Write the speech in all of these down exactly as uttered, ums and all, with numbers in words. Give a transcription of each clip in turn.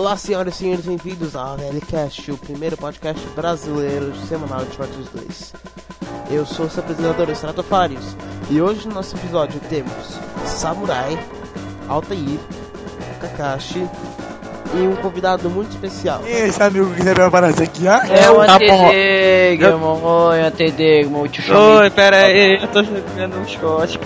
Olá, senhoras e senhores, bem-vindos ao VLCast, o primeiro podcast brasileiro semanal de Fortes dois. Eu sou o seu apresentador, Stratofarius, e hoje no nosso episódio temos Samurai, Altair, Kakashi e um convidado muito especial. E esse amigo que você vai aparecer aqui, ah? É o tá bom. Antedegmo, oi Antedegmo, te chamo. Oi, pera aí, eu tô jogando um Scott.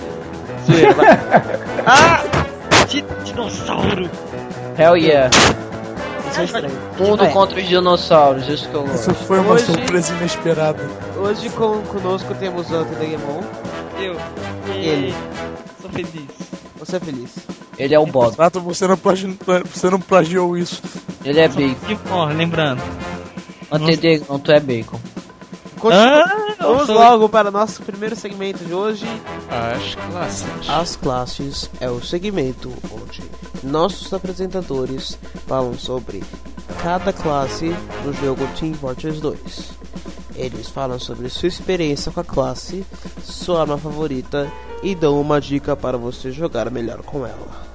Ah! Dinossauro! Hell yeah. Isso é estranho. Mundo É. contra os dinossauros, isso que eu Isso gosto. foi uma Hoje- surpresa inesperada. Hoje com, conosco temos o Antedemon. Eu. Ele. Sou feliz. Você é feliz? Ele é o Bob, Exato, você não, plagi... você não plagiou isso. ele é bacon. E, ó, lembrando. Antedegmo, tu é bacon. Continu- Ah, eu Vamos sou- logo para o nosso primeiro segmento de hoje. As classes. As classes é o segmento onde nossos apresentadores falam sobre cada classe no jogo Team Fortress dois. Eles falam sobre sua experiência com a classe, sua arma favorita e dão uma dica para você jogar melhor com ela.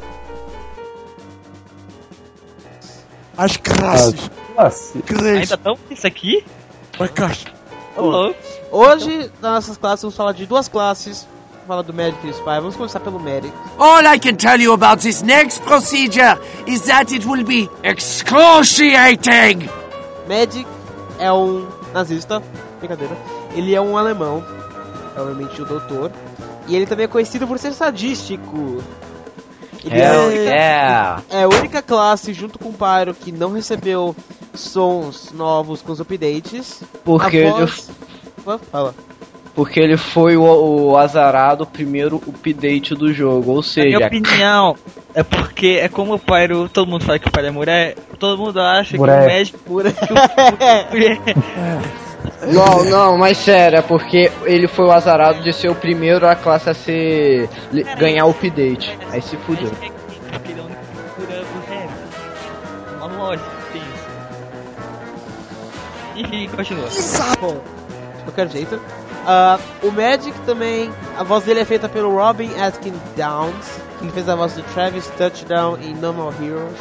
As classes. Classe. Classes. Ainda tão com isso aqui? Pra caixa. Ô, louco. Hoje, nas nossas classes, vamos falar de duas classes. Vamos falar do Medic e do Spy. Vamos começar pelo Medic. All I can tell you about this next procedure is that it will be excruciating! Medic é um nazista, brincadeira. Ele é um alemão, obviamente o doutor. E ele também é conhecido por ser sadístico. Ele Hell é, yeah. é a única classe, junto com o Pyro, que não recebeu sons novos com os updates. Porque A ele, voz- Ah, Fala. porque ele foi o, o azarado, o primeiro update do jogo, ou Na seja... minha opinião, é porque é como o Pyro, todo mundo fala que o Pyro é mulher, todo mundo acha Mulher. que o médico Pura. que o- Não, não, mas sério, é porque ele foi o azarado de ser o primeiro a classe a ser... li- ganhar o update. Aí se fudeu. Porque ele é o único que cura o resto. Uma lógica, tem isso. Enfim, continua. Bom, de qualquer jeito. Ah, o Magic também, a voz dele é feita pelo Robin Atkin Downs, que fez a voz do Travis Touchdown em No More Heroes.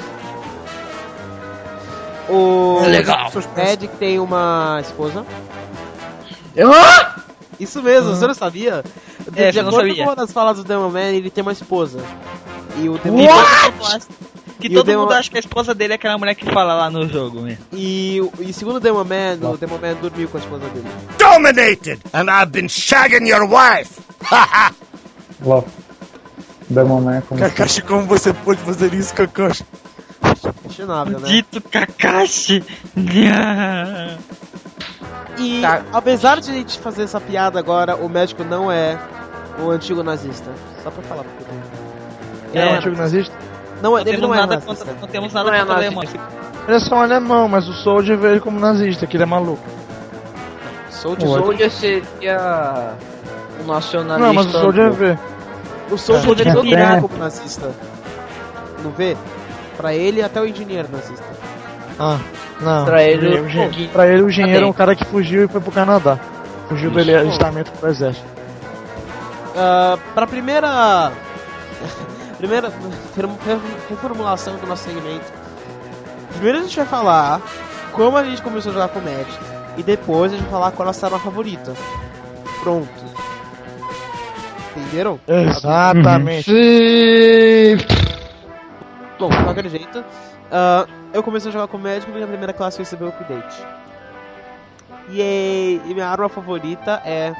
O Legal. Magic tem uma esposa. Ah! Isso mesmo, você não sabia? De, É, de eu não acordo sabia. com uma das falas do Demon Man, ele tem uma esposa. E o Demon Que E o todo Demon- mundo acha que a esposa dele é aquela mulher que fala lá no jogo, né? E, o- e segundo o Demon Man, o Demon Man dormiu com a esposa dele. Dominated! And I've been shagging your wife! Lá. Demon Man como Kakashi, como você pôde fazer isso, Kakashi? Questionável, né? Dito Kakashi! Nha. E Tá. apesar de a gente fazer essa piada agora, o médico não é o antigo nazista. Só pra falar. Porque Ele é um É. antigo nazista? não, é- Não ele temos não é nada nazista. contra, não temos nada Não é contra nazista. alemães. Ele é só um alemão, mas o Soldier vê ele como nazista, que ele é maluco. Sou de Ué. Soldier. Soldier seria um nacionalista. Não, mas o Soldier vê. O Soldier Soldier ele não tem- virar como nazista. Não vê? Pra ele, até o engenheiro é nazista. Ah, não. Pra ele, o engenheiro, pra ele, o engenheiro é um cara que fugiu e foi pro Canadá. Fugiu do Isso. alistamento pro exército. Ah, pra primeira. primeira reform- reformulação do nosso segmento. Primeiro a gente vai falar como a gente começou a jogar com o Magic. E depois a gente vai falar qual é a nossa arma favorita. Pronto. Entenderam? Exatamente. Bom, de qualquer jeito, ah, eu comecei a jogar com o Magic e minha primeira classe recebeu o update. E, e minha arma favorita é.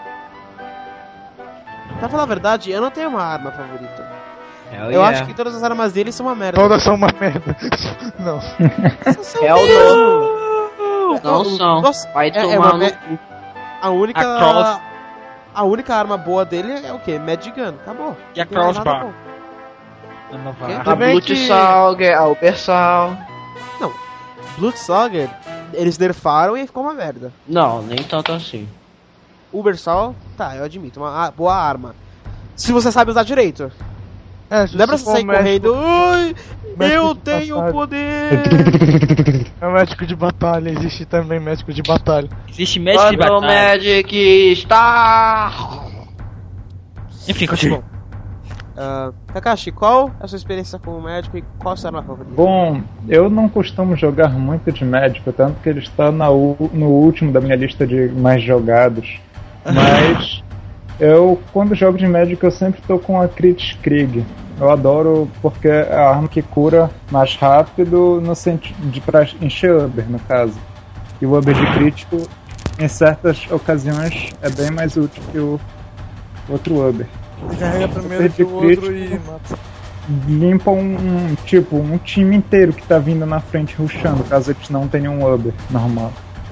Pra falar a verdade, eu não tenho uma arma favorita. Hell Eu yeah. acho que todas as armas dele são uma merda. Todas são uma merda. Não. Essas são É o mesmo. Não são. Nossa, Vai é- é tomar uma no me- cu. A única. A cross- A única arma boa dele é o quê? Magic Gun. Acabou. E a Não tem mais nada crossbar? bom. Renovar. A Tudo bem Blut que- Salger, a Ubersal. Bloodsaga, eles nerfaram e ficou uma merda. Não, nem tanto assim. Ubersal, tá, eu admito, uma a- boa arma. Se você sabe usar direito. É, se Não é pra você você for sair médico- correndo. Ai, médico eu de tenho passagem." poder! É um médico de batalha, existe também médico de batalha. Existe médico de Quando o batalha. Magic está... Enfim, continua. Uh, Kakashi, qual é a sua experiência como médico e qual a sua arma favorita? Bom, eu não costumo jogar muito de médico, tanto que ele está na u- no último da minha lista de mais jogados. Mas eu, quando jogo de médico, eu sempre tô com a Krieg. Eu adoro porque é a arma que cura mais rápido no sentido de pra encher Uber, no caso. E o Uber de crítico, em certas ocasiões, é bem mais útil que o outro Uber. Carrega primeiro que o outro e mata. Limpa um, um, tipo, um time inteiro que tá vindo na frente rushando, caso eles não tenham um Uber normal.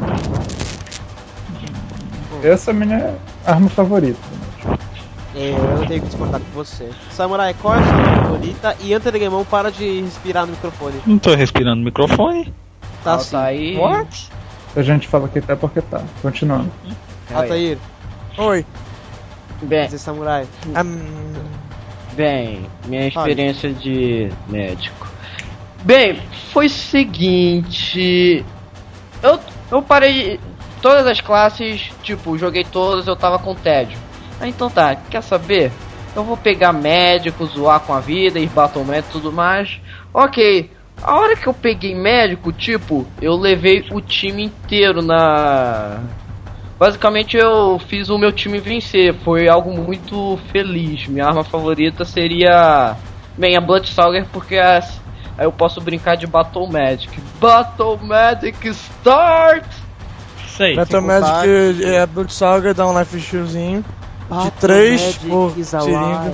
Essa é a minha arma favorita. É, eu não tenho que discordar com você. Samurai, qual é a sua arma favorita? E antes de Gamão, para de respirar no microfone. Não tô respirando no microfone. Tá Ah, sim. tá aí. What? A gente fala que tá porque tá. Continuando. Altair, Oi. Bem, você Samurai. Hum, bem, minha experiência de médico. Bem, foi o seguinte. Eu, eu parei todas as classes, tipo, joguei todas, eu tava com tédio. Ah, então tá, quer saber? Eu vou pegar médico, zoar com a vida, ir battle médico e tudo mais. Ok, a hora que eu peguei médico, tipo, eu levei o time inteiro na... Basicamente eu fiz o meu time vencer, foi algo muito feliz. Minha arma favorita seria... Bem, a Bloodsaugr, porque as... aí eu posso brincar de Battle Magic. Battle Magic Start! Sei. Metal Magic é Bloodsaugr, dá um life stealzinho de três por seringa.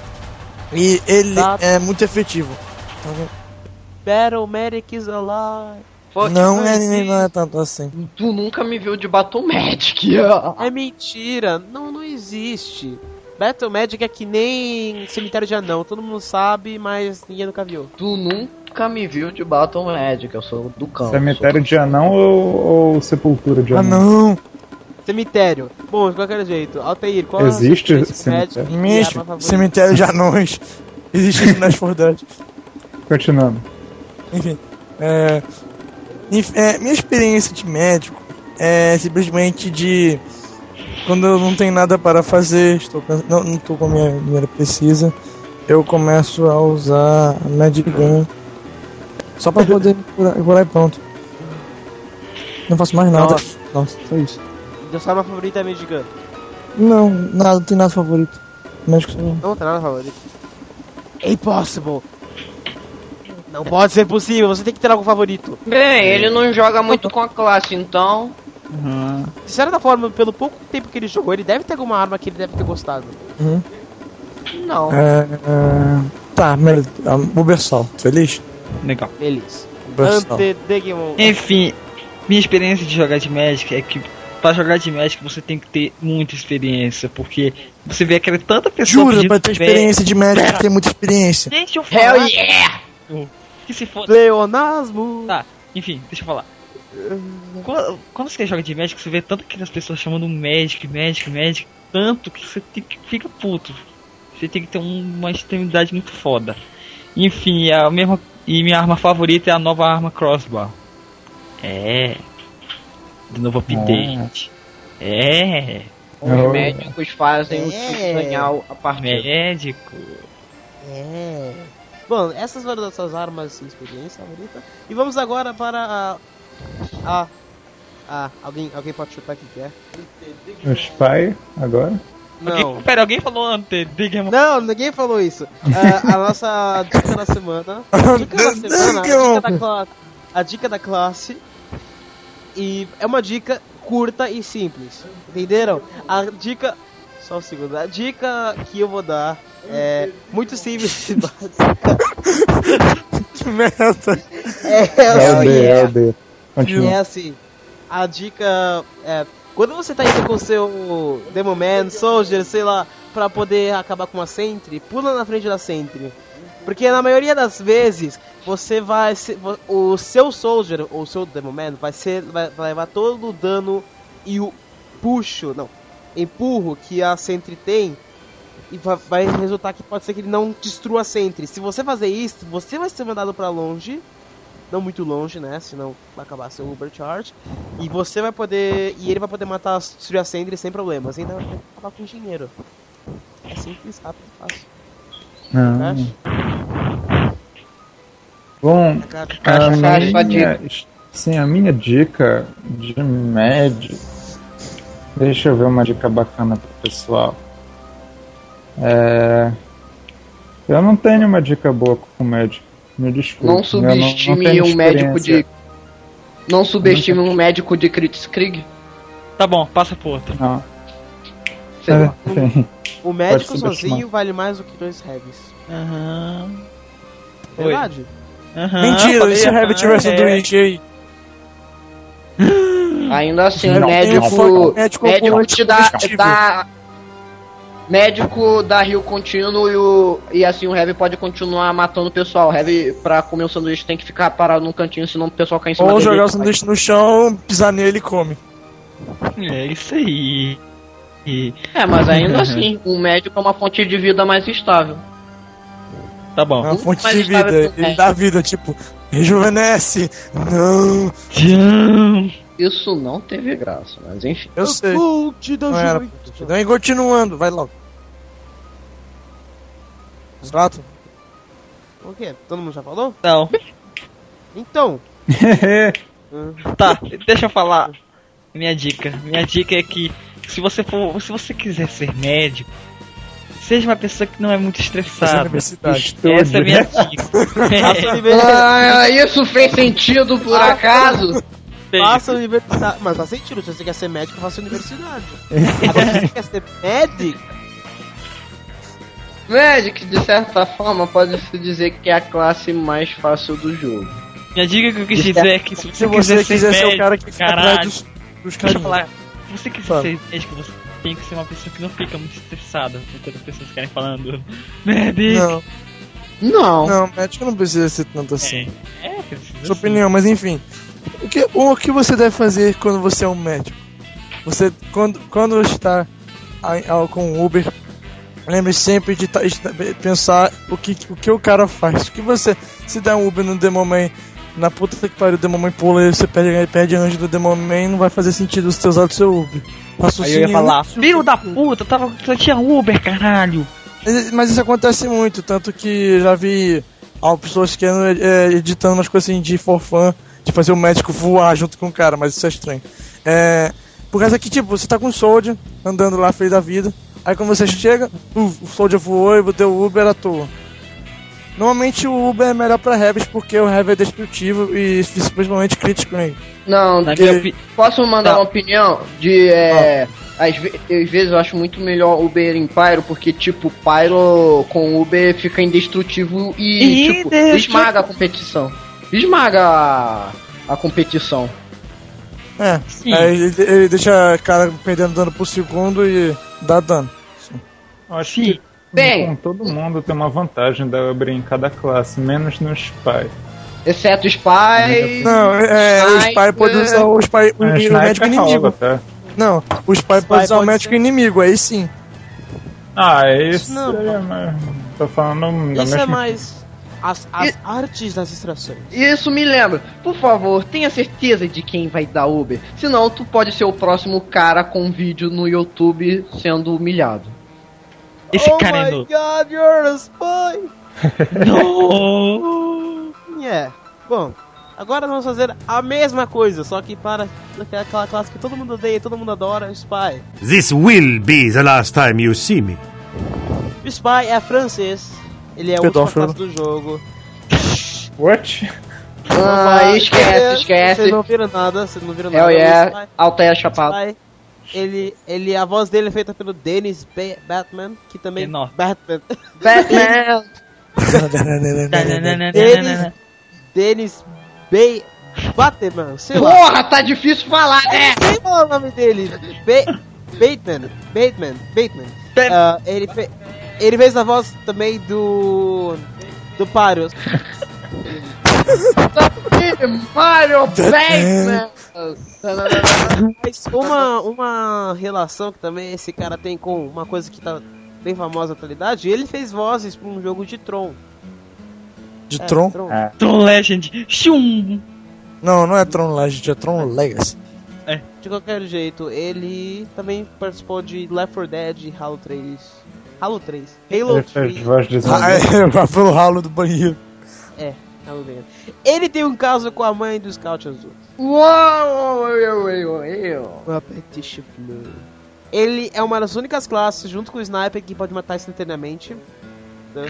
E ele Battle- é muito efetivo. Tá vendo? Battle Medic is alive. Pô, Não tipo, é, não é tanto assim. Tu nunca me viu de Battle Magic. É mentira, não, não existe. Battle Magic é que nem Cemitério de Anão, todo mundo sabe, mas ninguém nunca viu. Tu nunca me viu de Battle Magic, eu sou do campo. Cemitério de anão ou, ou sepultura de Ah anão? não! Cemitério. Bom, de qualquer jeito. Altair, qual Existe é a sua experiência cemitério? com médico e Mish, arma favorita? cemitério de anões. Existe isso nas for Dead. Continuando. Enfim. É, inf- é, minha experiência de médico é simplesmente de quando eu não tenho nada para fazer, estou pens- não, não estou com a minha dinheiro precisa, eu começo a usar a Magic Gun só para poder curar, curar e pronto. Não faço mais nada. Nossa. Nossa, só isso. Então sua arma favorita é Magic Gun? Não, nada, não tem nada favorito. Médico só. Não tem nada favorito. Impossible. Não pode ser possível, você tem que ter algo favorito. Bem, ele não joga muito com a classe, então... Uhum. De certa forma, pelo pouco tempo que ele jogou, ele deve ter alguma arma que ele deve ter gostado. Uhum. Não. É, é, tá, mas, um, Ubersol, feliz? Legal. Feliz. Ubersol. Ante Digimon. Enfim, minha experiência de jogar de Magic é que pra jogar de Magic você tem que ter muita experiência, porque você vê aquela tanta pessoa Jura, pedindo pra ter Magic. experiência de médico tem que ter muita experiência. Gente, eu Hell falar yeah! que se foda. Leonasmo. Tá, enfim, deixa eu falar. Quando, quando você joga de Magic, você vê tanto aquelas pessoas chamando Magic, Magic, Magic, tanto que você tem que fica puto. Você tem que ter um- uma extremidade muito foda. Enfim, a mesma, e minha arma favorita é a nova arma Crossbow. É. De novo update. É. Os Eu- médicos fazem o É. time ganhar a partida. Médico. É. Bom, essas foram as suas armas e experiência favorita. E vamos agora para a. A. a alguém, alguém pode chutar aqui que é? O Spy, agora. Não. Alguém, pera, alguém falou antes, Digimon. Não, ninguém falou isso. Ah, a nossa dica da semana. A dica da semana, a dica da, cla- a dica da classe. E é uma dica curta e simples. Entenderam? A dica. Só um segundo. A dica que eu vou dar é muito simples e básica. Que merda. É, É o D, é yeah. o D. Continua. é assim. A dica é. Quando você tá indo com o seu Demon Man, Soldier, sei lá, pra poder acabar com uma Sentry, pula na frente da Sentry. Porque na maioria das vezes, você vai ser, o seu Soldier, ou o seu Demon Man, vai, ser, vai, vai levar todo o dano e o puxo, não, empurro que a Sentry tem, e vai, vai resultar que pode ser que ele não destrua a Sentry. Se você fazer isso, você vai ser mandado pra longe, não muito longe, né? Senão vai acabar seu Uber Charge. E você vai poder. E ele vai poder matar, destruir a Sentry sem problemas. Ainda vai acabar com dinheiro. É simples, rápido, fácil. Não. Bom, a minha, sim, a minha dica de médio. Deixa eu ver uma dica bacana pro pessoal. É, eu não tenho uma dica boa com médico. Me desculpe. Não subestime não, não um médico de. Não subestime um médico de Krieg. Tá bom, passa pro outro. Não. Sei lá. O médico sozinho vale mais do que dois heavies. Aham. Verdade? Aham. Mentira, e se a Heavy tivesse um doente aí? Ainda assim, Não, o médico. não, médico, médico te dá, combustível. dá. Médico dá rio contínuo e, o, e assim o Heavy pode continuar matando o pessoal. O Heavy, pra comer o sanduíche, tem que ficar parado num cantinho, senão o pessoal cai em cima Ou dele. jogar o sanduíche no chão, pisar nele e come. É isso aí. E... É, mas ainda assim, o médico é uma fonte de vida mais estável. Tá bom. É uma fonte mais de estável vida, que o ele médico. dá vida, tipo, rejuvenesce. Não, Tchau. Isso não teve graça, mas enfim. eu sei. Fonte da Não era. juventude. Então, e continuando, vai logo. Exato. O quê? Todo mundo já falou? Não. Então. Tá, deixa eu falar. Minha dica. Minha dica é que se você for, se você quiser ser médico, seja uma pessoa que não é muito estressada. Universidade. Essa é a minha dica. Faça a universidade. Ah, isso fez sentido por acaso? Faça a universidade. Mas faz sentido, se você quer ser médico, faça a universidade. Agora, se você quer ser médico. Magic, de certa forma, pode-se dizer que é a classe mais fácil do jogo. Minha dica que eu quis dizer é que se você, Se você quiser ser o cara que médico, fica atrás caralho, dos, dos deixa eu carinhos. falar. Se você quiser Fala. ser médico, você tem que ser uma pessoa que não fica muito estressada porque as pessoas ficarem falando médico. Não, Não. não, médico não precisa ser tanto assim. É, é precisa Sua sim. opinião, mas enfim. O que, o que você deve fazer quando você é um médico? Você, quando, quando está aí, ao- com o Uber, lembre sempre de, ta- de ta- pensar o que, o que o cara faz. O que você, se der um Uber no Demoman, na puta que pariu, o Demoman pula e você perde, perde anjo do Demoman, não vai fazer sentido você ter usado o seu Uber. Aí eu ia falar, filho da puta, tava, só tinha Uber, caralho. Mas, mas isso acontece muito, tanto que já vi ó, pessoas que é, editando umas coisas assim de for fun, de fazer o médico voar junto com o cara, mas isso é estranho. É, por causa que, tipo, você tá com o Soldier andando lá, feliz da vida, aí quando você chega, uh, o Soldier voou e deu o Uber à toa. Normalmente o Uber é melhor pra Heavies porque o Heavy é destrutivo e simplesmente crítico nele. Não, Na de- minha opi- posso mandar Não. uma opinião? De. É, às, ve- às vezes eu acho muito melhor Uber em Pyro, porque, tipo, Pyro com Uber fica indestrutível e, tipo, Indestrutível. esmaga a competição. Esmaga a, a competição. É, Sim. aí ele, ele deixa a cara perdendo dano por segundo e dá dano. Eu acho Sim. que Bem. com todo mundo tem uma vantagem da Uber em cada classe, menos no Spy. Exceto o Spy. Não, é, o Spy pode usar o Spy, o, A o Sniper médico rola, inimigo. tá? Não, o Spy, Spy pode usar o pode médico ser- inimigo, aí sim. Ah, é isso. Não, é, mas tô falando da Isso é mesma... mais as, as E- artes das extrações. Isso me lembra. Por favor, tenha certeza de quem vai dar Uber. Senão tu pode ser o próximo cara com um vídeo no YouTube sendo humilhado. Esse oh cara my é no... God, you're a spy! No! Yeah. Bom, agora vamos fazer a mesma coisa, só que para aquela classe que todo mundo odeia e todo mundo adora, o Spy. This will be the last time you see me. O Spy é francês, ele é a última Pedófilo. classe do jogo. What? Ah, esquece, esquece. Vocês não viram nada, vocês não viram Hell nada. yeah, O Altair chapado. Spy, ele, ele, a voz dele é feita pelo Dennis ba Batman, que também... Enorme. Batman. Batman! Dennis, Dennis Bay Batman, sei lá. Porra, tá difícil falar, né? Sei lá o nome dele. Ba Bateman, Bateman, Bateman. Ah, ele, fe ele fez a voz também do... do Pyro. Mario Batman! Mas uma, uma relação que também esse cara tem com uma coisa que tá bem famosa na atualidade, ele fez vozes pra um jogo de Tron. De É, Tron? É. Tron Legend. Shum! Não, não é Tron Legend, é Tron Legacy. De qualquer jeito, ele também participou de Left four Dead e Halo três. Halo três. Halo Ele fez três. voz de Ah, zumbi. é, vai pelo ralo do banheiro. É, Halo três. Ele tem um caso com a mãe do Scout Azul. Uau, eu, eu, eu. Uma petition blue. Ele é uma das únicas classes, junto com o Sniper, que pode matar instantaneamente. Né?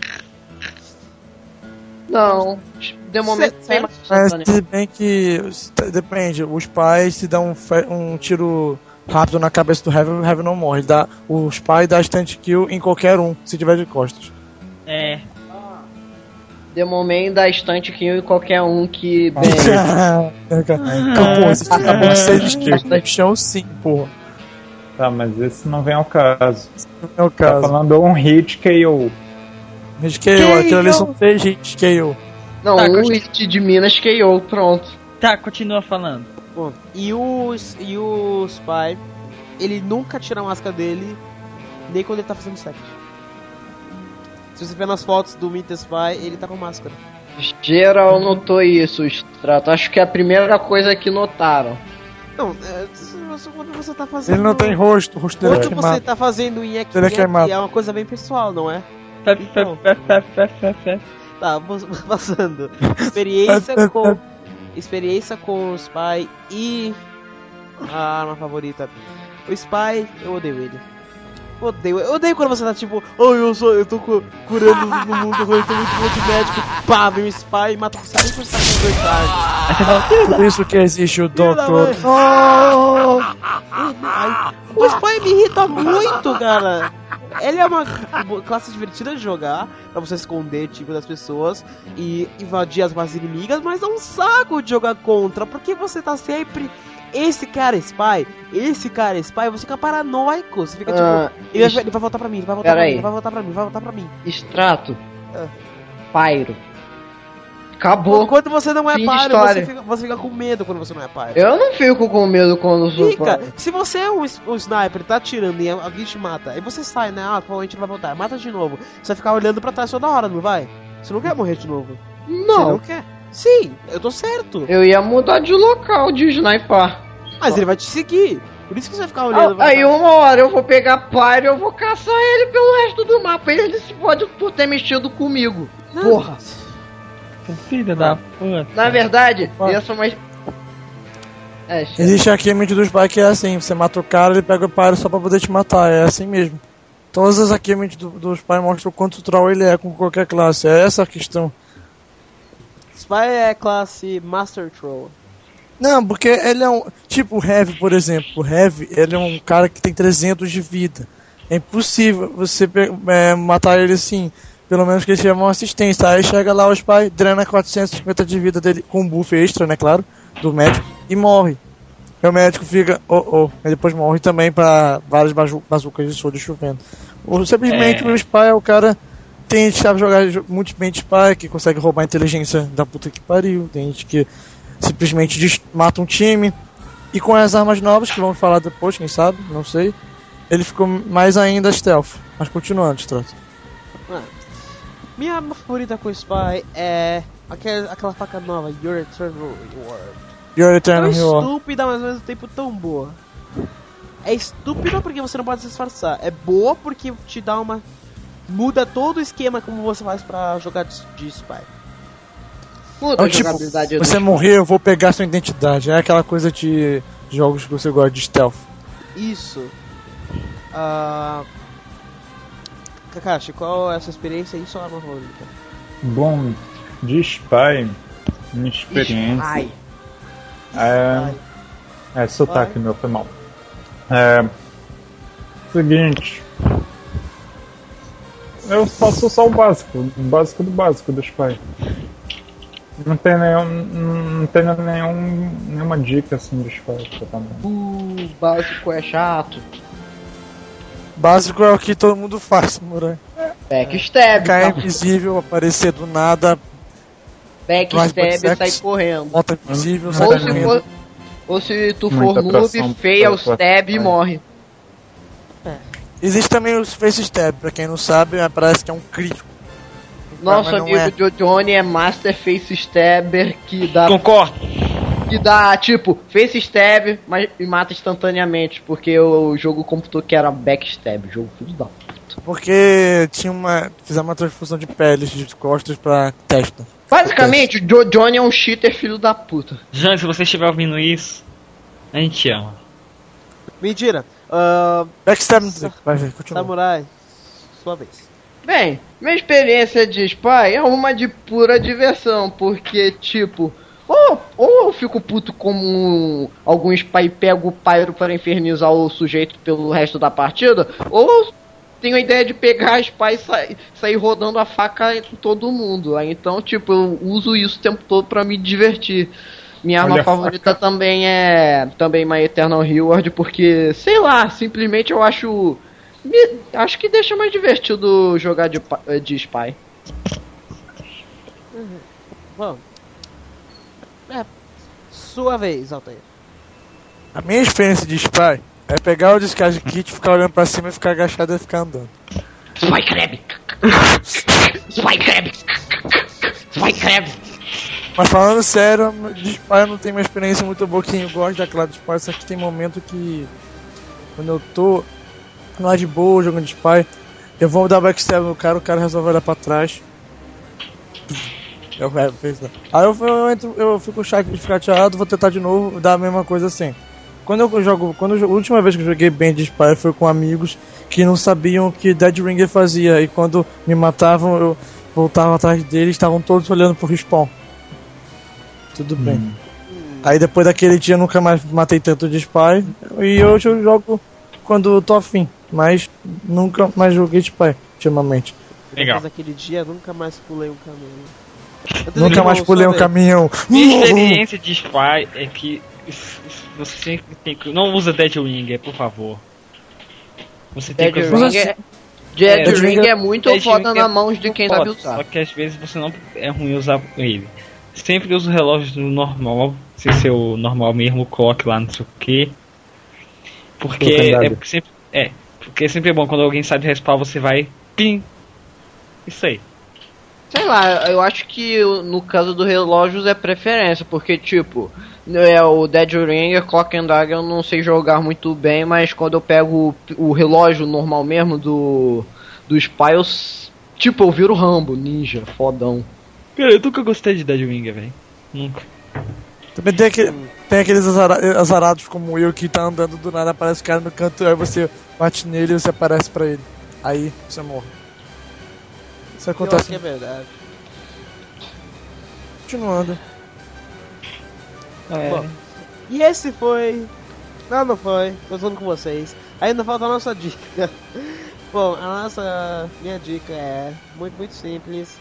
Não, de momento Cê- tem mais Mas instantâneo. se bem que depende, os pais se dão um, fe- um tiro rápido na cabeça do Heavy, o Heavy não morre. Dá, os pais dão instant kill em qualquer um, se tiver de costas. É. De momento dá estante kill em qualquer um que bem. Pô, esse acabou de ser esquerdo. No chão sim, porra. Tá, mas esse não vem ao caso. Não é o Tá caso. falando um hit K O. Hit K O, aquilo ali são três hits K O. Não, Tá, um continua. hit de Minas K O, pronto. Tá, continua falando. Bom, e o, e o Spy, ele nunca tira a máscara dele, nem quando ele tá fazendo sexo. Se você ver nas fotos do Mister Spy, ele tá com máscara. Geral notou isso, Strato. Acho que é a primeira coisa que notaram. Não, é, se você- quando você tá fazendo... Ele não tem rosto, o rosto dele é Quando você queimado. tá fazendo em Ele é queimado. é uma coisa bem pessoal, não é? Fé, fé, Então. fé, fé, fé, fé, fé. Tá, vou- passando. Experiência com... Experiência com o Spy e... A arma favorita. O Spy, eu odeio ele. Odeio, eu odeio quando você tá tipo, oh, eu sou, eu tô cu- curando no mundo, eu tô muito bom de médico, pá, vem o Spy e mata você mesmo quando você tá com dois caras. Aí você fala, Por isso que existe o Filho da doutor. mãe. Ai, o Spy me irrita muito, cara. Ele é uma classe divertida de jogar, pra você esconder tipo das pessoas e invadir as bases inimigas, mas é um saco de jogar contra, porque você tá sempre... Esse cara é Spy, esse cara é Spy, você fica paranoico, você fica tipo... Ah, ele, est- vai, ele vai voltar pra mim, ele vai voltar Pera pra mim, aí. ele vai voltar pra mim, vai voltar pra mim. Extrato. Ah. Pyro. Acabou. Quando você não é Fim de páreo, você história. fica, você fica com medo quando você não é páreo. Eu não fico com medo quando sou Fica, pyro. se você é um, s- um sniper, tá atirando e alguém te mata, aí você sai, né? Ah, provavelmente ele vai voltar, mata de novo. Você vai ficar olhando pra trás toda hora, não vai? Você não quer morrer de novo. Você não Não. quer. Sim, eu tô certo. Eu ia mudar de local de sniper. Mas ele vai te seguir. Por isso que você vai ficar olhando pra Aí trás. uma hora eu vou pegar Pyro e eu vou caçar ele pelo resto do mapa. Ele se pode por ter mexido comigo. Não. Porra. filha da puta. Na verdade, Ah. essa é uma. É, chefe. Existe a Achievement dos Spy que é assim, você mata o cara, ele pega o pyro só pra poder te matar, é assim mesmo. Todas as Achievements do, dos Spy mostram o quanto troll ele é com qualquer classe, é essa a questão. Spy é classe Master Troll. Não, porque ele é um... Tipo o Heavy, por exemplo. O Heavy, ele é um cara que tem trezentos de vida. É impossível você pe- é, matar ele assim. Pelo menos que ele tiver uma assistência. Aí chega lá o Spy, drena quatrocentos e cinquenta de vida dele com um buff extra, né, claro, do médico, e morre. Aí o médico fica, oh, oh. Aí depois morre também pra várias bazu- bazucas de soldo chovendo. Ou simplesmente É. o Spy é o cara... Tem gente que sabe jogar jo- muito bem de Spy, que consegue roubar a inteligência da puta que pariu. Tem gente que simplesmente des- mata um time. E com as armas novas, que vamos falar depois, quem sabe, não sei, ele ficou mais ainda stealth. Mas continuando, Strato. Ah. Minha arma favorita com o Spy é aquela, aquela faca nova, Your Eternal Reward. Your É Eternal Reward. estúpida, mas ao mesmo tempo tão boa. É estúpida porque você não pode se disfarçar. É boa porque te dá uma... Muda todo o esquema como você faz pra jogar de, de Spy. Puta, Então, a tipo, jogabilidade você do... morrer, eu vou pegar sua identidade. É aquela coisa de jogos que você gosta de stealth. Isso. Ah... Kakashi, qual é a sua experiência e sua arma favorita? Bom, de Spy, minha experiência. Ai. É, é sotaque meu, foi mal. É. Seguinte. Eu faço só o básico, o básico do básico do Spy. Não tem nenhum. Não tem nenhum, nenhuma dica assim do Spy pra dar. Uh, básico é chato. Básico é o que todo mundo faz, Moran. Backstab. Cair tá? invisível, aparecer do nada, Backstab e Sex. sai correndo. bota invisível, Não sai Ou tem se, correndo. for, ou se tu Muita for noob, atração feia o pra- stab e pra- morre. Existe também os face stab, pra quem não sabe, mas parece que é um crítico. Nosso mas não amigo é. Joe Johnny é Master Face Stabber que dá, Concordo. que dá tipo, Face Stab mas, e mata instantaneamente, porque o, o jogo computou que era Backstab, jogo filho da puta. puto. Porque tinha uma. Fizeram uma transfusão de peles de costas pra testa. Basicamente, o Jo- Johnny é um cheater filho da puta. Jean, se você estiver ouvindo isso, a gente te ama. Mentira. Uh, Backstab, vai ver, continua. Samurai, sua vez. Bem, minha experiência de spy é uma de pura diversão, porque, tipo, ou, ou eu fico puto como algum spy pega o pyro para infernizar o sujeito pelo resto da partida, ou tenho a ideia de pegar a spy e sair, sair rodando a faca em todo mundo. Aí, então, tipo, eu uso isso o tempo todo pra me divertir. Minha arma Olha a favorita também é também My Eternal Reward, porque, sei lá, simplesmente eu acho... Me, acho que deixa mais divertido jogar de, pa- de spy. Bom. É. Sua vez, Altair. A minha experiência de spy é pegar o discard kit, ficar olhando pra cima e ficar agachado e ficar andando. Spy Crab! Spy Crab! Spy Crab! Mas falando sério, de spy eu não tenho uma experiência muito boa, que eu gosto daquela de spy, só que tem momento que quando eu tô lá de boa jogando de spy, eu vou dar backstab no cara, o cara resolve olhar pra trás. Eu, é, fez, né? Aí eu, eu, entro, eu fico chateado, vou tentar de novo, dar a mesma coisa assim. Quando eu jogo, quando eu, a última vez que eu joguei bem de spy foi com amigos que não sabiam o que Dead Ringer fazia, e quando me matavam eu voltava atrás deles, estavam todos olhando pro respawn. Tudo bem. Hum. Aí depois daquele dia eu nunca mais matei tanto de spy, e hoje eu jogo quando eu tô afim, mas nunca mais joguei spy ultimamente. Legal. Depois daquele dia, nunca mais pulei um caminho. Eu Nunca tenho mais sua pulei um vez. caminhão. Minha experiência de spy é que você sempre tem que... Não usa Dead Ringer, por favor. Você tem Dead que usar... Ring é, Dead Dead Ring Ring é muito Dead foda Ring na é mão de muito quem foda, sabe usar. Só que às vezes você não é ruim usar ele. Sempre usa o relógio no normal, se seu normal mesmo, coloque lá não sei o que. Porque Coloca é dado. sempre é, porque sempre é bom quando alguém sabe respawn, você vai pim. Isso aí. Sei lá, eu acho que no caso do relógios é preferência, porque tipo, é o Dead Ring, Clock and Dagger eu não sei jogar muito bem, mas quando eu pego o, o relógio normal mesmo do do Spy, eu, s- tipo, eu viro Rambo, ninja, fodão. Cara, eu nunca gostei de Dead Ringer, velho. Nunca. Também tem, aquele, tem aqueles azara- azarados como eu que tá andando do nada, aparece o cara no canto, aí você bate nele e você aparece pra ele. Aí você morre. Isso Eu acho acontece. que é verdade. Continuando. É. Bom, e esse foi... Não, não foi. Tô falando com vocês. Ainda falta a nossa dica. Bom, a nossa... Minha dica é muito, muito simples.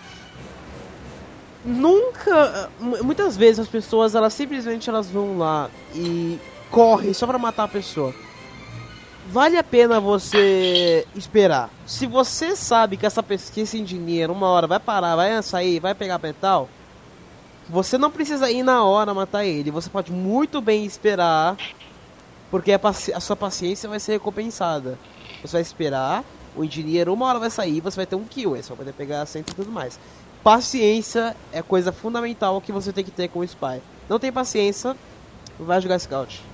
Nunca... mu- Muitas vezes as pessoas, elas simplesmente elas vão lá e correm só pra matar a pessoa. Vale a pena você esperar. Se você sabe que essa pessoa, que esse dinheiro, uma hora vai parar, vai sair, vai pegar metal, você não precisa ir na hora matar ele. Você pode muito bem esperar, porque a, paci- a sua paciência vai ser recompensada. Você vai esperar, o dinheiro uma hora vai sair, você vai ter um kill, aí você vai poder pegar assento e tudo mais. Paciência é coisa fundamental que você tem que ter com o Spy. Não tem paciência, vai jogar Scout.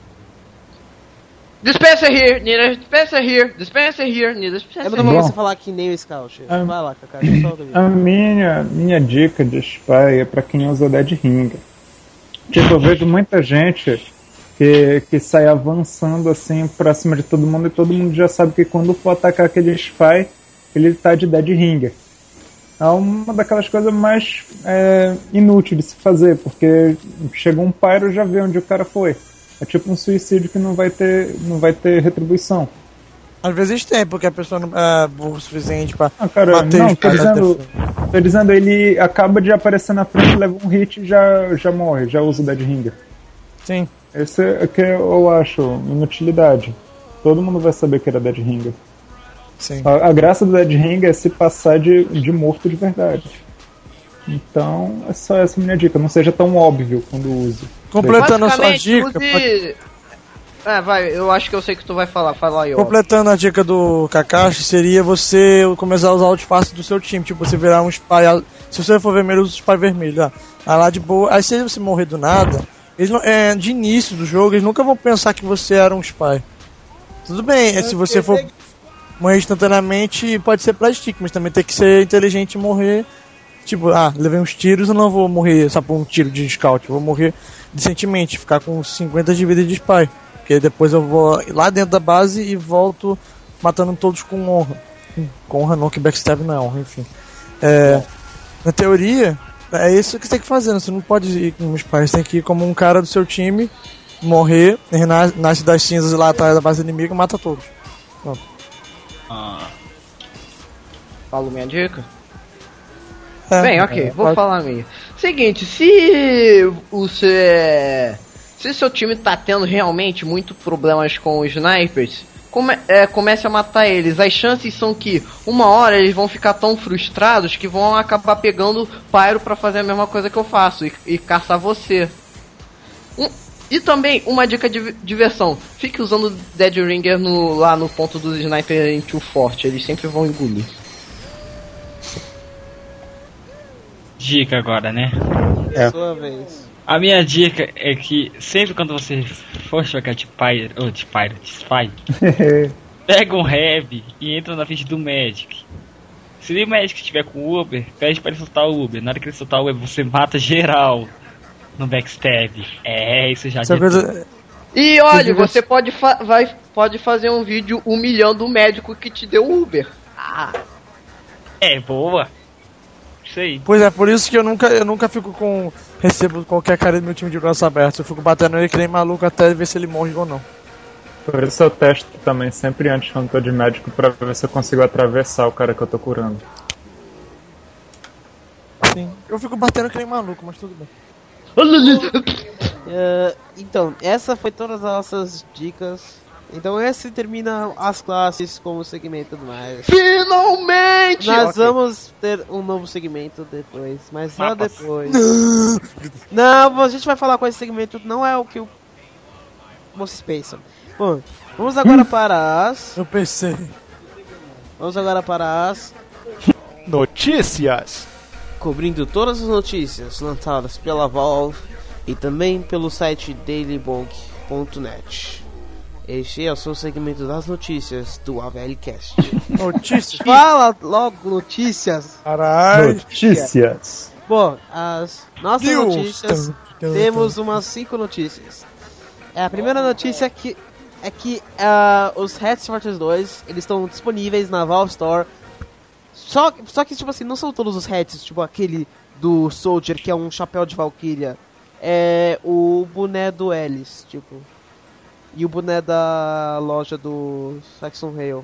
Dispenser here, need a dispenser here, dispenser here, need a É dispenser muito here. bom Bom. você falar que nem o Scout. Ah. Vai lá, Kaká, solta aí. A minha, minha dica de spy é pra quem usa Dead Ringer. Tipo, eu vejo muita gente que, que sai avançando assim pra cima de todo mundo e todo mundo já sabe que quando for atacar aquele spy, ele tá de Dead Ringer. É uma daquelas coisas mais é, inúteis de se fazer, porque chega um pyro e já vê onde o cara foi. É tipo um suicídio que não vai ter, não vai ter retribuição. Às vezes tem, porque a pessoa não é burro o suficiente pra Ah, cara, bater não, os tô caras da dizendo, defesa. tô dizendo, ele acaba de aparecer na frente, leva um hit e já, já morre, já usa o Dead Ringer. Sim. Esse é que eu acho inutilidade. Todo mundo vai saber que era Dead Ringer. Sim. A, a graça do Dead Ringer é se passar de, de morto de verdade. Então, é só essa minha dica. Não seja tão óbvio quando use. Completando a sua Basicamente, dica, use... É, vai, eu acho que eu sei que tu vai falar, fala aí, ó. completando a dica do Kakashi, seria você começar a usar o disfarce do seu time. Tipo, você virar um spy. Se você for vermelho, usa o spy vermelho. Ah, aí lá de boa. Aí se você morrer do nada, eles não, é, de início do jogo, eles nunca vão pensar que você era um spy. Tudo bem, é, se você for. morrer instantaneamente pode ser plastic, mas também tem que ser inteligente e morrer. Tipo, ah, levei uns tiros, eu não vou morrer só por um tiro de scout, eu vou morrer decentemente, ficar com cinquenta de vida de spy. Porque depois eu vou lá dentro da base e volto matando todos com honra. Com honra não, que backstab não é honra, enfim. É, na teoria, é isso que você tem que fazer, né? Você não pode ir como spy, você tem que ir como um cara do seu time, morrer, nasce das cinzas lá atrás da base inimiga e mata todos. Pronto. Ah. Falo minha dica? É, Bem, ok, é, vou pode... falar a minha. Seguinte, se você... Se seu time tá tendo realmente muito problemas com os snipers, come, é, comece a matar eles. As chances são que uma hora eles vão ficar tão frustrados que vão acabar pegando Pyro pra fazer a mesma coisa que eu faço e, e caçar você. Um, e também uma dica de diversão: fique usando Dead Ringer no, lá no ponto dos snipers em too forte, eles sempre vão engolir. Dica agora, né? É. Sua vez. A minha dica é que sempre quando você for jogar de Pyro, ou de Pyro, de Spy, pega um Heavy e entra na frente do Magic. Se o Magic estiver com o Uber, pede para ele soltar o Uber. Na hora que ele soltar o Uber, você mata geral no backstab. É, isso já Essa coisa... E olha, você pode, fa vai, pode fazer um vídeo humilhando o médico que te deu o Uber. Ah. É, boa. Isso aí. Pois é, por isso que eu nunca, eu nunca fico com... Recebo qualquer cara do meu time de braço aberto. Eu fico batendo ele que nem maluco até ver se ele morre ou não. Por isso eu testo também sempre antes quando tô de médico pra ver se eu consigo atravessar o cara que eu tô curando. Sim. Eu fico batendo que nem maluco, mas tudo bem. uh, então, essa foi todas as nossas dicas. Então esse termina as classes com o segmento do mais. Finalmente! Nós okay. vamos ter um novo segmento depois, mas só Mapas. depois. Não, a gente vai falar com esse segmento, não é o que o... vocês pensam. Bom, vamos agora para as... Eu pensei. Vamos agora para as... Notícias! Cobrindo todas as notícias lançadas pela Valve e também pelo site dailybonk ponto net. Este é o seu segmento das notícias do A V L Cast. Notícias? Fala logo notícias. Caralho. Notícias. Bom, as nossas Deus. notícias, temos umas cinco notícias. É, a primeira notícia é que, é que uh, os Hats Fortress dois, eles estão disponíveis na Valve Store. Só, só que, tipo assim, não são todos os hats, tipo aquele do Soldier, que é um chapéu de Valkyria. É o boné do Ellis, tipo... E o boné da loja do Saxon Hale.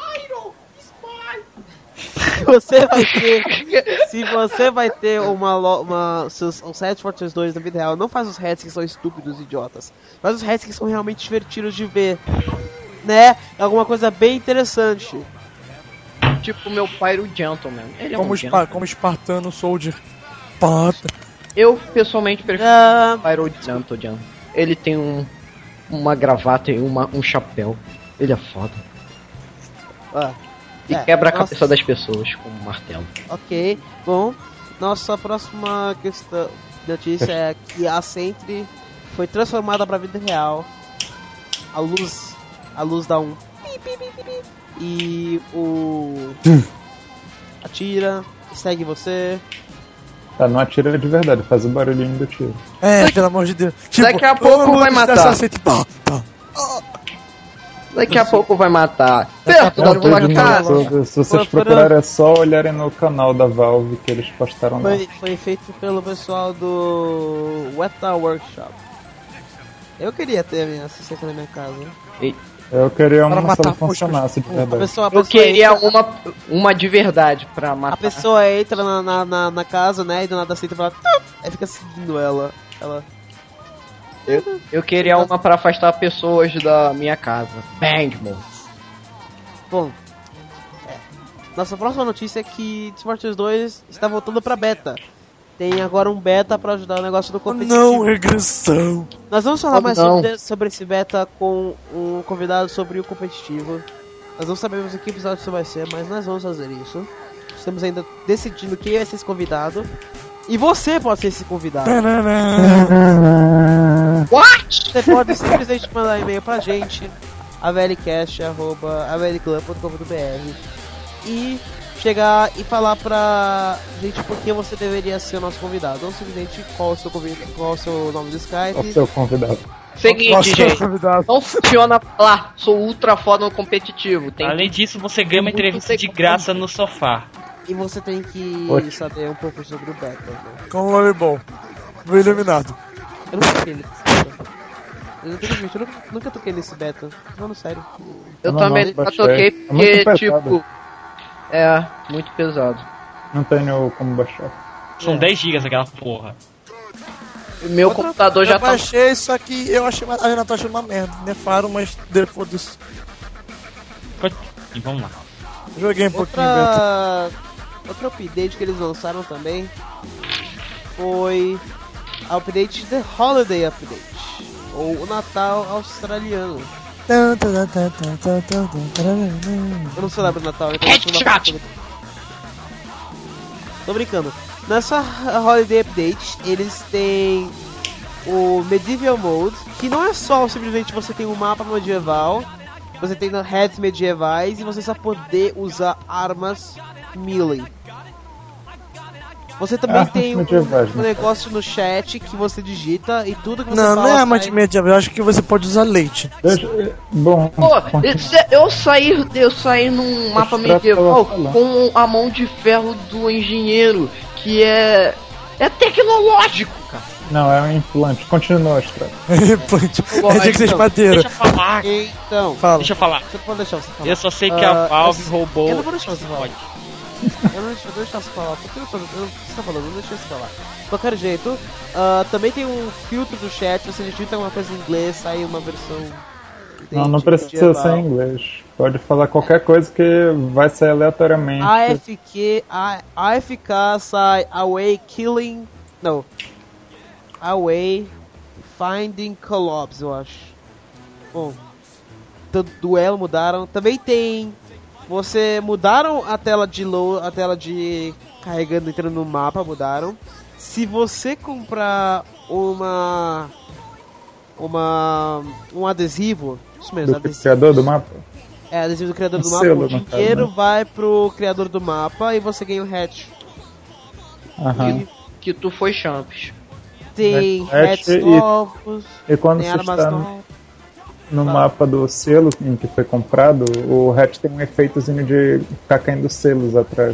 Se você vai ter, se você vai ter uma, uma seus, os Hats Fortress dois na vida real, não faz os hats que são estúpidos, idiotas. Faz os hats que são realmente divertidos de ver, né? É alguma coisa bem interessante. Tipo o meu Pyro Gentleman. Ele é como, um espa como espartano Soldier. Pata. Eu pessoalmente prefiro o uh... Pyro Gentleman. Ele tem um uma gravata e uma, um chapéu. Ele é foda. Ah, e é, quebra a nossa... cabeça das pessoas com um martelo. Ok, bom. Nossa próxima questão, notícia é que a Sentry foi transformada para a vida real. A luz, a luz dá um pi, pi, pi, pi, pi, e o atira, segue você. Tá, não atira de verdade, faz o barulhinho do tiro. É, daqui, pelo amor de Deus. Tipo, daqui a pouco vai matar. Daqui a pouco vai matar. Perto da tua casa. Se vocês procurarem, é só olharem no canal da Valve que eles postaram foi, lá. Foi feito pelo pessoal do Weta Workshop. Eu queria ter a minha assistência na minha casa. E... Eu queria uma que funcionasse de verdade. A pessoa, a pessoa eu queria entra... uma, uma de verdade pra matar. A pessoa entra na, na, na, na casa, né, e do nada aceita e fala... Aí fica seguindo ela. ela... Eu, eu queria uma pra afastar pessoas da minha casa. Bang, mano. Bom, é. Nossa próxima notícia é que Team Fortress dois está voltando pra beta. Tem agora um beta pra ajudar o negócio do competitivo. Não, regressão. Nós vamos falar oh, mais não. sobre, sobre esse beta com um convidado sobre o competitivo. Nós não sabemos em que episódio isso vai ser, mas nós vamos fazer isso. Estamos ainda decidindo quem vai ser esse convidado. E você pode ser esse convidado. What? Você pode simplesmente mandar e-mail pra gente a v l cast arroba a v l club ponto com ponto b r e chegar e falar pra gente por que você deveria ser o nosso convidado. Não simplesmente qual o seu, convidado, qual o seu nome do Skype. Qual o seu convidado? Seguinte, Nossa, gente, convidado. não funciona lá, sou ultra foda no competitivo. Tem Além disso, você ganha uma entrevista de graça no sofá. E você tem que Ótimo. saber um pouco sobre o beta. Né? Com o voleibol. Do iluminado. Eu nunca toquei nesse beta. Eu, não tenho admito, eu nunca, nunca toquei nesse beta. Tô falando sério. Eu Não, também não, nunca baixei. toquei É porque, muito pesado. tipo. É, muito pesado. Não tenho como baixar. São dez gigas aquela porra. Meu Outra- computador já eu tá. baixei, só que eu achei uma, a Renata achou uma merda. Nefaram, mas depois disso. E vamos lá. Joguei um pouquinho beta. Outra... Outro update que eles lançaram também foi a update The Holiday Update, ou o Natal australiano. Eu não celebro o Natal, então Headshot! Tô brincando. Nessa Holiday Update, eles têm o Medieval Mode, que não é só simplesmente você tem um mapa medieval, você tem heads medievais e você só poder usar armas melee. Você também Ah, tem um, medievais, um né? negócio no chat que você digita e tudo que você Não, fala não é arma sai- de medieval, eu acho que você pode usar leite. Deixa- Bom, Pô, continua. cê- eu saí, eu saí num mapa Os tratos medieval tava falando. com a mão de ferro do engenheiro, que é. É tecnológico, cara. Não, é um implante. Continua, Strato. Implante. É de que seja então, madeira. Deixa eu falar. Então, Fala. Deixa eu falar. você pode deixar você falar. Eu só sei que Ah, a Valve eu- roubou. eu não vou deixar você falar. Pode. Eu não deixo, eu vou deixar você falar, porque eu tô, eu, você tá falando, não deixa você falar. De qualquer jeito, ah, também tem um filtro do chat, você digita alguma coisa em inglês, sai uma versão... Não, não de precisa medieval. ser em inglês. Pode falar qualquer coisa que vai sair aleatoriamente. A F Q, A- AFK sai Away Killing... Não. Away Finding Collabs, eu acho. Bom, tanto duelo mudaram. Também tem... Você mudaram a tela de load, a tela de carregando entrando no mapa, mudaram. Se você comprar uma uma um adesivo, isso mesmo, Do adesivo, criador do mapa? é adesivo do criador Um do mapa, selo, o no caso, dinheiro né? vai pro criador do mapa e você ganha o hatch. Aham. Que, que tu foi champs. Tem Hatch hats e- novos, E quando tem você armas está no, novas. no Fala. mapa do selo em que foi comprado, o hatch tem um efeitozinho de ficar caindo selos atrás.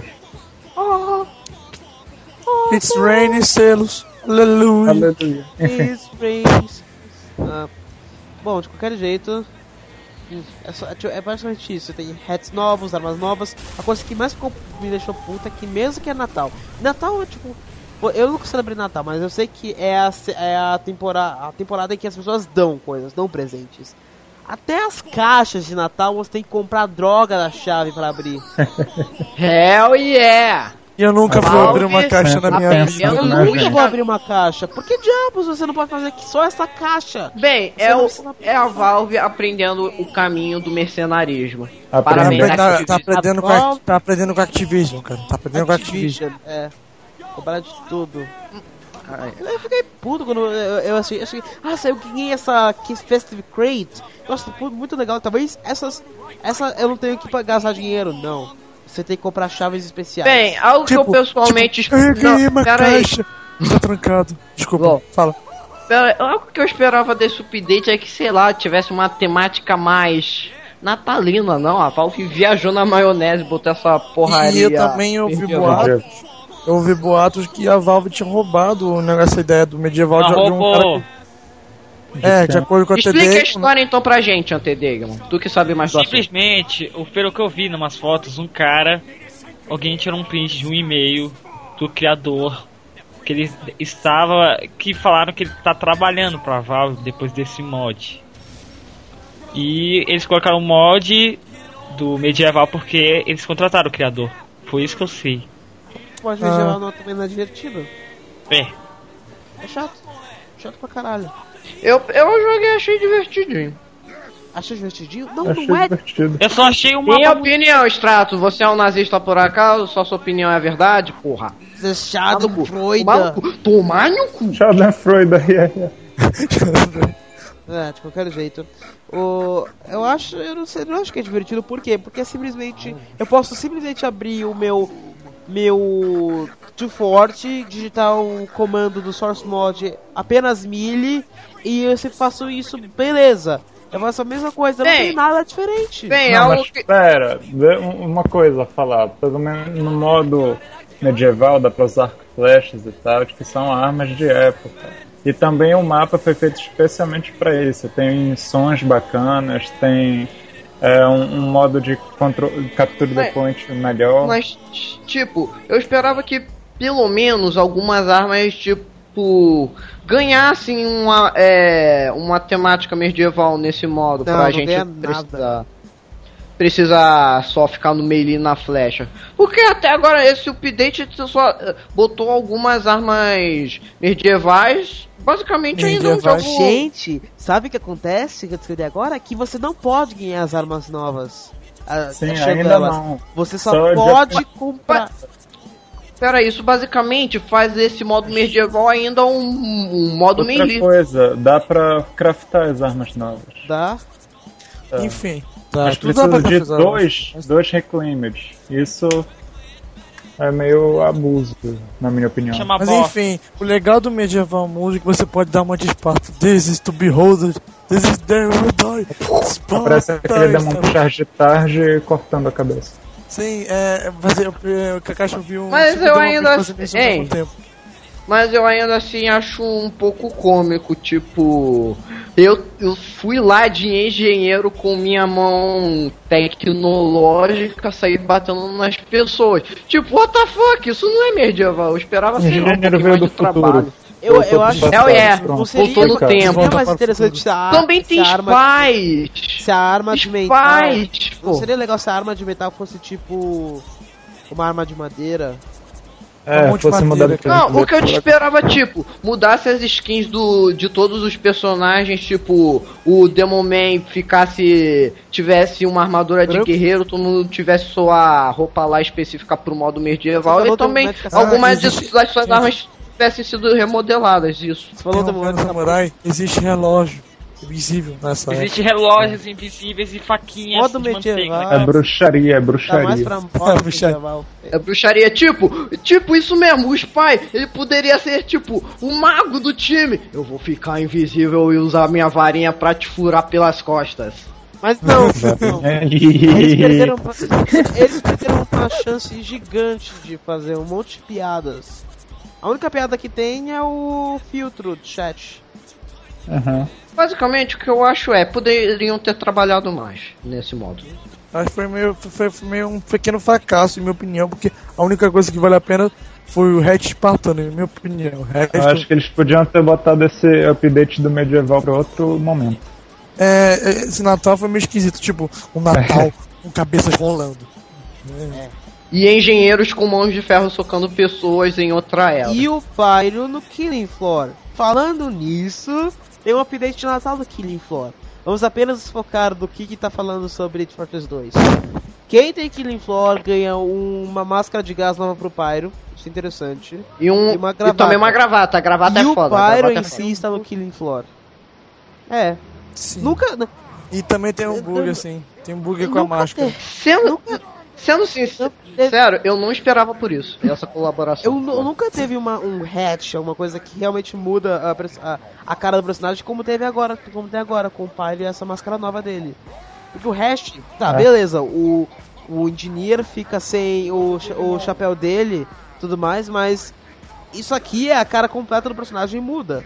It's raining selos. Aleluia. Aleluia. Enfim, It's raining. Ah, bom, de qualquer jeito, é, só, é basicamente isso. Tem hats novos, armas novas. A coisa que mais ficou- me deixou puta é que mesmo que é Natal. Natal é tipo... pô, eu nunca celebrei Natal, mas eu sei que é a, se- é a, temporada, a temporada em que as pessoas dão coisas, dão presentes. Até as caixas de Natal você tem que comprar droga da chave pra abrir. Hell yeah! E eu nunca vou Valve abrir uma caixa na minha pensa vida. Eu Eu né, nunca gente? vou abrir uma caixa. Por que diabos você não pode fazer aqui só essa caixa? Bem, Você é, não o, precisa- é a Valve aprendendo o caminho do mercenarismo. Aprendendo. Parabéns, Tá, tá Activision. aprendendo com a, tá aprendendo com a Activision, cara. Tá aprendendo com a Activision. É. Cobrar de tudo. Eu fiquei puto quando eu, eu achei, achei. Ah, saiu que nem essa Kiss Festive Crate. Nossa, pô, muito legal. Talvez essas. Essa eu não tenho que pa- gastar dinheiro, não. Você tem que comprar chaves especiais. Bem, algo que eu pessoalmente. Tipo, eu ganhei Não, uma pera aí. caixa. Tá trancado. Desculpa, Bom. fala. Pera aí, algo que eu esperava desse update é que, sei lá, tivesse uma temática mais natalina, não. A Valve viajou na maionese, botou essa porraria. E eu também ouvi medieval. boatos. Eu ouvi boatos que a Valve tinha roubado o negócio, essa ideia do medieval Ah, de abrir um cara roubou. que... É, de acordo com a Explica a T D. história então pra gente, Antedegman. Tu que sabe mais do assunto. Simplesmente, o pelo que eu vi numas fotos, um cara, alguém tirou um print de um e-mail do criador que ele estava, que falaram que ele está trabalhando para Valve depois desse mod. E eles colocaram o mod do medieval porque eles contrataram o criador. Foi isso que eu sei. Pode Ah. viajar não, também não é divertido. É. É chato. Chato pra caralho. Eu, eu joguei, achei divertidinho. Acha divertidinho? Não, Achei não é. divertido. Eu só achei uma Minha opinião, Strato, você é um nazista por acaso? Só sua opinião é verdade? Porra. Deixado Tomar no cu. Freud. Tomar no cu. Tomar no cu. Schadenfreude aí, aí. É, de qualquer jeito. O, eu acho, eu não sei, eu não acho que é divertido, por quê? Porque é simplesmente, eu posso simplesmente abrir o meu, meu Too Forte, digitar o comando do Source Mod apenas melee, e eu sempre faço isso, beleza. Eu faço a mesma coisa, não Bem, tem nada diferente. Bem, Não, algo mas que... pera, uma coisa a falar. Pelo menos no modo medieval dá pra usar flechas e tal, que são armas de época. E também o mapa foi feito especialmente para isso. Tem missões bacanas, tem é, um, um modo de controle, captura de point melhor. Mas, tipo, eu esperava que pelo menos algumas armas, tipo, ganhassem uma, é, uma temática medieval nesse modo. Não, pra não gente ganha precisar, nada. precisar só ficar no melee na flecha. Porque até agora esse update só uh, botou algumas armas medievais. Basicamente ainda um jogo... Gente, sabe o que acontece que eu descrevi agora? Que você não pode ganhar as armas novas. A, Sim, achando ainda elas. não. Você só, Só pode já- comprar. Pera, isso basicamente faz esse modo medieval ainda um, um modo Outra melee. coisa, dá pra craftar as armas novas. Dá? Tá. Enfim, tá. Mas Tudo dá precisa pra de fazer, dois, mas- dois reclaimed. Isso é meio abuso, na minha opinião. Chama Mas boss. enfim, o legal do Medieval Music, você pode dar uma de Esparta. This is to behold, this is there will die. Parece aquele demônio Sparta. charge tarde cortando a cabeça. Sim, é. Fazer, o Kakashi viu um. Mas filme eu de uma ainda- vez fazendo isso ao Ei. mesmo tempo. Mas eu ainda assim acho um pouco cômico, tipo... Eu, eu fui lá de engenheiro com minha mão tecnológica, sair batendo nas pessoas. Tipo, what the fuck? Isso não é medieval, eu esperava ser um Engenheiro pouquinho veio mais do de trabalho. futuro. Eu, Voltou eu pro acho passado, é, pronto. não seria, voltou no não tempo. seria mais Volta para o interessante se a, Também se tem a arma, spies! se a arma de metal. Spies, Não pô. seria legal se a arma de metal fosse tipo uma arma de madeira? É, Um monte de fosse madeira, mudado cara. Não, o que eu te esperava, tipo, mudasse as skins do, de todos os personagens, tipo, o Demon Man ficasse, tivesse uma armadura de Branco. guerreiro, todo mundo tivesse sua roupa lá específica pro modo medieval, Você falou e também do Magic algumas Assassin. de- das suas Sim. armas tivessem sido remodeladas, isso. Você falou Tem do um velho samurai, existe relógio invisível nessa época. Existem relógios invisíveis e faquinhas Modo de medieval. manteiga. É bruxaria, é Tá mais bruxaria. pra É, modo bruxaria. medieval. É bruxaria, tipo, tipo isso mesmo, o Spy, ele poderia ser, tipo, o mago do time. Eu vou ficar invisível e usar minha varinha pra te furar pelas costas. Mas não, não. Eles perderam, eles perderam uma chance gigante de fazer um monte de piadas. A única piada que tem é o filtro do chat. Aham. Basicamente, o que eu acho é, poderiam ter trabalhado mais nesse modo. Acho que foi meio, foi, foi meio um pequeno fracasso, em minha opinião, porque a única coisa que vale a pena foi o Hatch Spartano, em minha opinião. O resto, Eu acho que eles podiam ter botado esse update do medieval pra outro momento. é, é, esse Natal foi meio esquisito, tipo, um Natal com cabeças rolando. E engenheiros com mãos de ferro socando pessoas em outra era. E o Pyro no Killing Floor. Falando nisso, tem um update de Natal do Killing Floor. Vamos apenas focar do que que tá falando sobre Team Fortress dois. Quem tem Killing Floor ganha uma máscara de gás nova pro Pyro. Isso é interessante. E, um, E uma e gravata. também uma gravata. A gravata e é o foda. a Pyro gravata em é si foda. está no Killing Floor. É. Sim. Nunca... E também tem um bug assim, tem um bug com a nunca máscara. teve- Sendo, Nunca- sendo sincero, teve- sério, eu não esperava por isso. Essa colaboração. Eu, nu- eu nunca teve uma, um hatch, alguma coisa que realmente muda a, pers- a, a cara do personagem, como teve agora, como tem agora com o Pyro e essa máscara nova dele. Porque o hash, tá, É. beleza, o, o engineer fica sem o, cha- o chapéu dele, tudo mais, mas isso aqui é a cara completa do personagem e muda.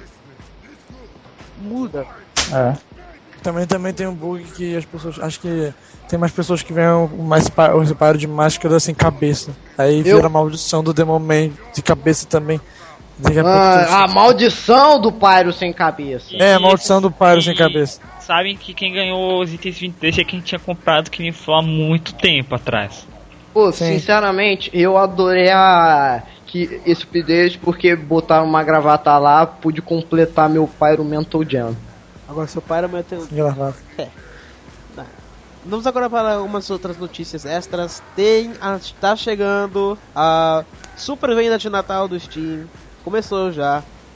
Muda. É. Também, também tem um bug que as pessoas. Acho que tem mais pessoas que veem mais pa- o reparo de máscara sem cabeça. Aí vira a maldição do Demon Man de cabeça também. Daqui a pouco Ah, a maldição do Pyro sem cabeça. tem- É, a maldição do Pyro sem E cabeça. Sabem que quem ganhou os itens vinte e três é quem tinha comprado que me falou há muito tempo atrás. Pô, Sim. sinceramente, eu adorei a que esse update porque botaram uma gravata lá, pude completar meu Pyro Mental Jam. Agora seu Pyro vai ter... Gravado. Vamos agora para algumas outras notícias extras. Tem, a, tá chegando a super venda de Natal do Steam. Começou já.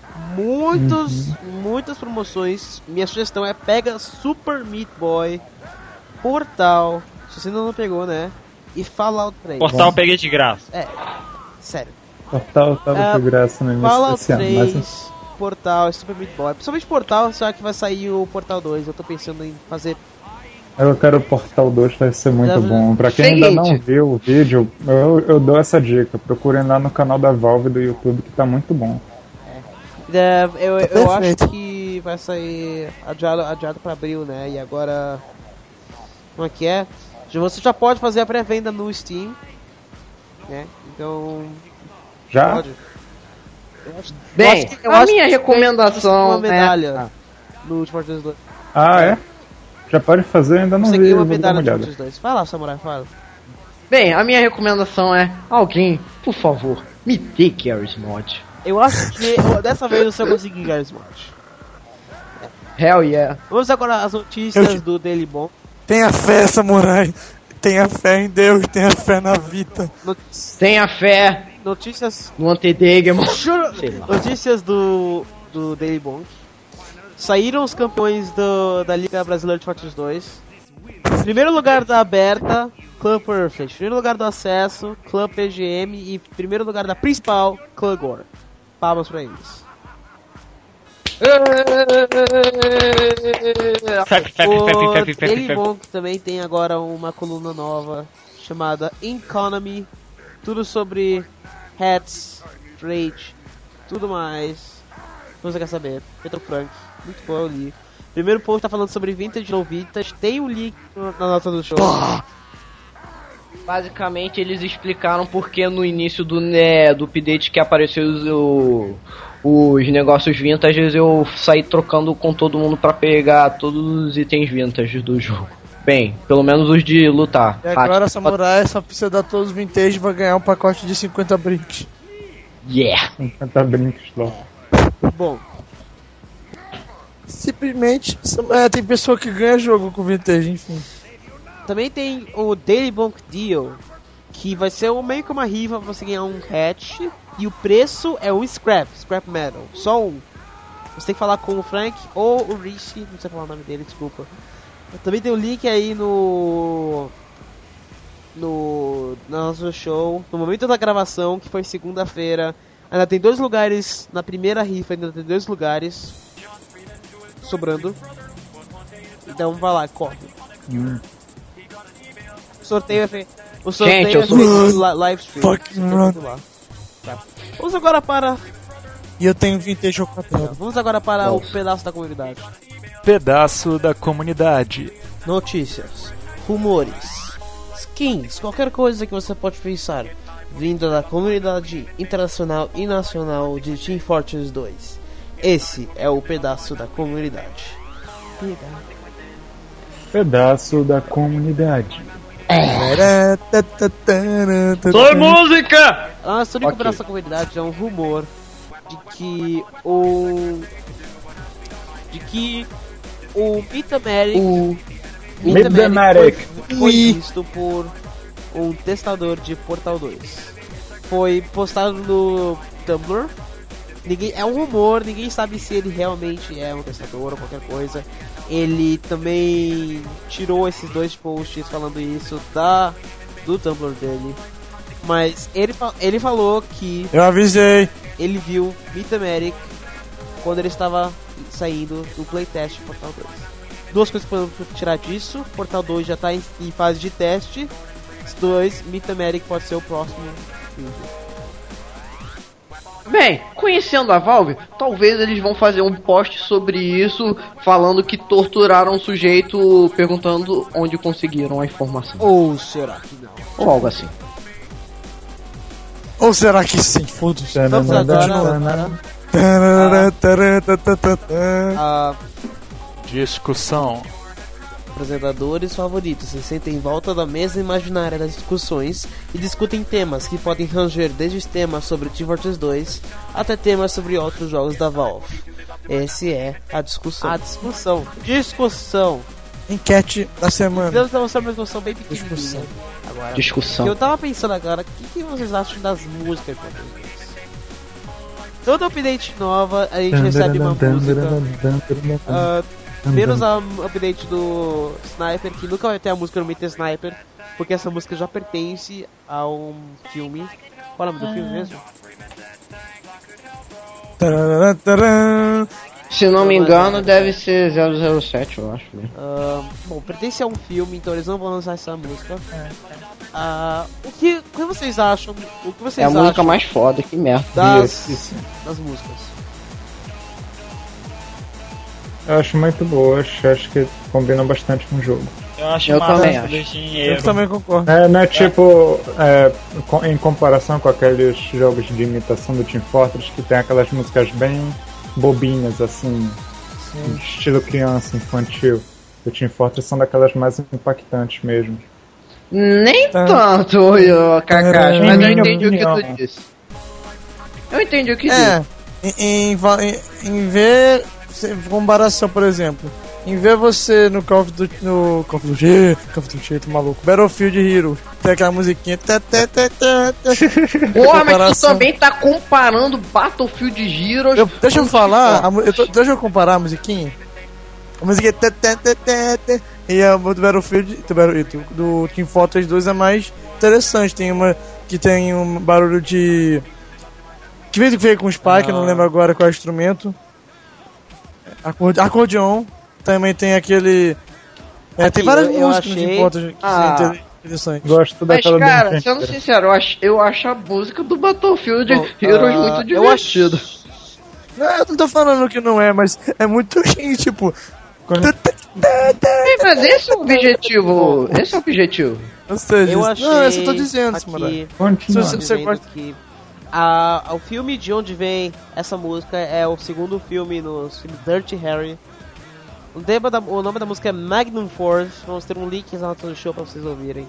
muitos, Uhum. muitas promoções. Minha sugestão é pega Super Meat Boy, Portal, se você ainda não pegou, né? E Fallout três. Portal eu peguei de graça. É, sério. Portal tava Ah, de graça no início Fallout desse ano, três, mas Portal e Super Meat Boy. Principalmente Portal, já que vai sair o Portal dois. Eu tô pensando em fazer. eu quero o Portal dois, vai ser muito Deve- bom. Pra quem ainda Seguinte. não viu o vídeo, eu, eu dou essa dica. Procurem lá no canal da Valve do YouTube, que tá muito bom. É, eu, Tá eu acho perfeito. que vai sair adiado, adiado pra abril, né? E agora. Como é que é? Já- Você já pode fazer a pré-venda no Steam. Né? Então. Já? Pode. Eu acho, eu Bem, acho que- eu a acho minha que recomendação uma medalha é... no Ultimate Warriors dois. Ah, é? Já pode fazer, ainda não Você vi, ganhou uma vou dar medalha uma no olhada. Ultimate Warriors dois. Fala, Samurai, fala. Bem, a minha recomendação é... Alguém, por favor, me dê Garry's Mod. Eu acho que eu- dessa vez você vai conseguir Garry's Mod. Hell yeah. Vamos agora às notícias Eu- do Daily Bomb. Tenha fé, samurai. Tenha fé em Deus, tenha fé na vida. Not- Tenha fé Notícias. no Antedegman. Juro- Sei lá. Notícias do, do Daily Bonk. Saíram os campeões do, da Liga Brasileira de Fortes dois. Primeiro lugar da aberta, Clã Perfect. Primeiro lugar do acesso, Clã P G M. E primeiro lugar da principal, Clã Gore. Palmas pra eles. Fepe, fepe, O fepe, fepe, fepe, Daily fepe. Bonk também tem agora uma coluna nova chamada Economy. Tudo sobre hats, trade, tudo mais. Se você quer saber, Petro Frank, muito bom, eu li. Primeiro post tá falando sobre vintage ou vintage, tem o link no- na nota do show. Basicamente, eles explicaram porque no início do, né, do update que apareceu o, os negócios vintages, eu saí trocando com todo mundo pra pegar todos os itens vintage do jogo. Bem, pelo menos os de lutar. E agora, Ah, samurai, só precisa dar todos os vintage e vai ganhar um pacote de cinquenta brinks. Yeah! cinquenta brincos lá. Bom, Simplesmente, é, tem pessoa que ganha jogo com vintage, enfim. também tem o Daily Bonk Deal, que vai ser um- meio que uma rifa pra você ganhar um hatch. E o preço é um scrap, scrap metal, só um. Você tem que falar com o Frank ou o Rishi, não sei falar o nome dele, desculpa. Também tem o link aí no no nosso show, no momento da gravação, que foi segunda-feira. Ainda tem dois lugares na primeira rifa, ainda tem dois lugares sobrando. Então vai lá, corre. Hum. O sorteio é feito. O sorteio Gente, eu é sou- feito no li- live stream. Fucking O sorteio é feito lá. Tá. Vamos agora para. E eu tenho vintage ao quadrado. Vamos agora para o pedaço da comunidade. Pedaço da comunidade. Notícias, rumores, skins, qualquer coisa que você pode pensar, vindo da comunidade internacional e nacional de Team Fortress dois. Esse é o pedaço da comunidade. Pedaço da comunidade. Soy música! A nossa única Ok. pedaço da comunidade é um rumor de que o de que o Mythomeric O Mythomeric. foi, foi visto por um testador de Portal dois. Foi postado no Tumblr. Ninguém, é um rumor, ninguém sabe se ele realmente é um testador ou qualquer coisa. Ele também tirou esses dois posts falando isso da do Tumblr dele. Mas ele, fa- ele falou que Eu avisei. ele viu Mythomeric quando ele estava saindo do playtest de Portal dois. Duas coisas que podemos tirar disso: Portal dois já está em, em fase de teste. Dois, Mythomeric pode ser o próximo user. Bem, conhecendo a Valve, talvez eles vão fazer um post sobre isso, falando que torturaram o sujeito, perguntando onde conseguiram a informação. Ou será que não? Ou algo assim. Ou será que sim? Foda-se. Vamos agora a Discussão. apresentadores favoritos se sentem em volta da mesa imaginária das discussões e discutem temas que podem ranger desde temas sobre Team Fortress dois até temas sobre outros jogos da Valve. Esse é a discussão. A discussão. Discussão. Enquete da semana. Vamos mostrar uma discussão bem pequenininha. Discussão. Agora. Discussão. Eu tava pensando agora, o que, que vocês acham das músicas de Fortress dois? Toda update nova, a gente recebe uma música. Uh, menos a update do Sniper, que nunca vai ter a música no Meter Sniper, porque essa música já pertence a um filme. Qual é o nome do filme mesmo? Se não me engano, deve ser zero zero sete, eu acho. Uh, bom, pertence a um filme, então eles não vão lançar essa música. Uh, o, que, o que vocês acham? O que vocês é a acham música mais foda, que merda. Das, das músicas. Eu acho muito boa, acho, acho que combinam bastante com o jogo. Eu acho Eu massa também esse acho. dinheiro. Eu também concordo. É, não é tipo, é, com- em comparação com aqueles jogos de imitação do Team Fortress, que tem aquelas músicas bem bobinhas, assim, estilo criança, infantil. O Team Fortress são daquelas mais impactantes mesmo. Nem Tá. tanto, eu, Kakashi, mas eu minha entendi o que opinião. tu disse. Eu entendi o que É, disse. em, em, va- em, em ver se- comparação, por exemplo, em ver você no Call of Duty, no Call of Duty, Call of Duty, tô maluco, Battlefield Hero, tem aquela musiquinha, tá, tá, tá, tá, tá. Porra, mas tu comparação. também tá comparando Battlefield Heroes. Eu- deixa eu com falar, Team a mu- eu tô- deixa eu comparar a musiquinha. A musiquinha tá, tá, tá, tá, tá, e a do Battlefield do, Battle- do Team Fortress dois é mais interessante. Tem uma que tem um barulho de. Que vez que veio com Spike, eu não lembro agora qual é o instrumento. Acorde... Acordeon. Também tem aquele. É, tem Aqui, várias eu- eu músicas no achei- Team Fortress que Ah. são interessantes. Gosto Mas, daquela cara, do sendo sincero, eu acho, eu acho a música do Battlefield Bom, Heroes ah, muito eu divertida. Não, eu não tô falando que não é, mas é muito tipo. Quando- É, mas esse é o objetivo. Esse é o objetivo. Ou seja, Eu achei não, eu só tô dizendo, Samurai. aqui, Continua. Se você- você dizendo gosta- que a, o filme de onde vem essa música é o segundo filme no filme Dirty Harry. O, tema da, o nome da música é Magnum Force. Vamos ter um link na nota do show pra vocês ouvirem.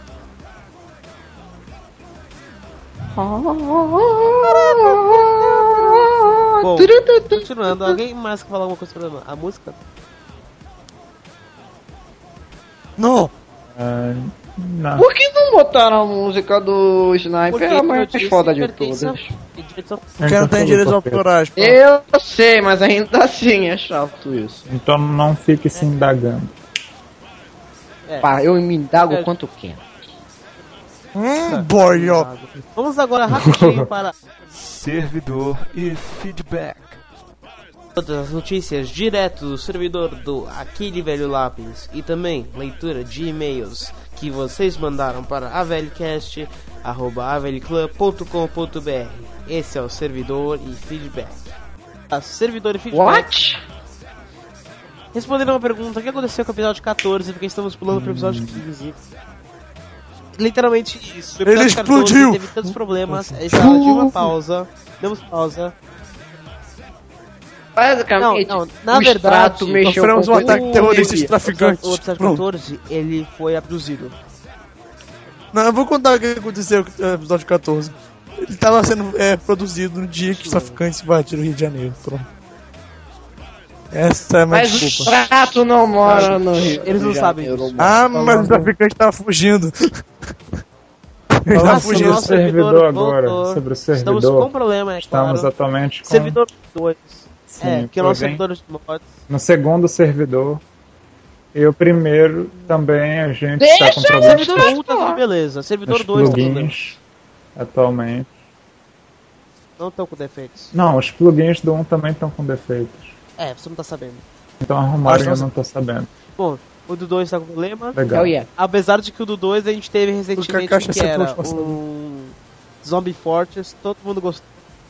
Bom, continuando, alguém mais quer falar alguma coisa sobre a música? Não! Ah, não. Por que não botaram a música do Sniper? É a mais como eu foda disse, de pertence a- todas. direitos autorais. Porque não tem direitos autorais. pô. Eu sei, mas ainda assim é chato isso. Então não fique se indagando. É. Pá, eu me indago É. quanto quero. Hum, boy, ó. Vamos agora rapidinho para Servidor e feedback. todas as notícias direto do servidor do Aquele Velho Lápis e também leitura de e-mails que vocês mandaram para avelcast arroba avelclub ponto com ponto br. Esse é o servidor e feedback. A servidor e feedback. What? Respondendo uma pergunta, o que aconteceu com o episódio catorze? Porque estamos pulando para o episódio quinze. Literalmente isso. O episódio Ele catorze explodiu! Teve tantos problemas. A gente precisava de uma pausa. Demos pausa. Basicamente, Não, não, na o verdade, extrato mexeu sofremos com um ataque O- terrorista de o- traficantes. O episódio Pronto. catorze, ele foi abduzido. Não, eu vou contar o que aconteceu no episódio catorze. Ele tava sendo é, produzido no dia que os traficantes invadiram o Rio de Janeiro. Pronto. Essa é a minha Mas o desculpa. extrato não mora no Rio. Eles não de sabem Janeiro, disso. mano. Ah, mas os traficantes estavam fugindo. Eles Falando estavam sobre fugindo. o nosso servidor servidor agora, voltou. sobre o Estamos com servidor, problema, é estamos claro. atualmente com... Servidor dois. Sim, É, que é o nosso porém, servidor de mods. no segundo servidor, e o primeiro também a gente Deixa está com problemas Servidor com um tá tudo beleza. Servidor os dois tá tudo bem. plugins atualmente. Não estão com defeitos. Não, os plugins do um também estão com defeitos. É, você não tá sabendo. Então arrumaram e eu Acho que não tô sabendo. Bom, o do dois tá com problema. Legal. Oh, yeah. Apesar de que o do dois a gente teve recentemente Kakashi que acertou era de passada. um Zombie Fortress. Todo mundo gostou.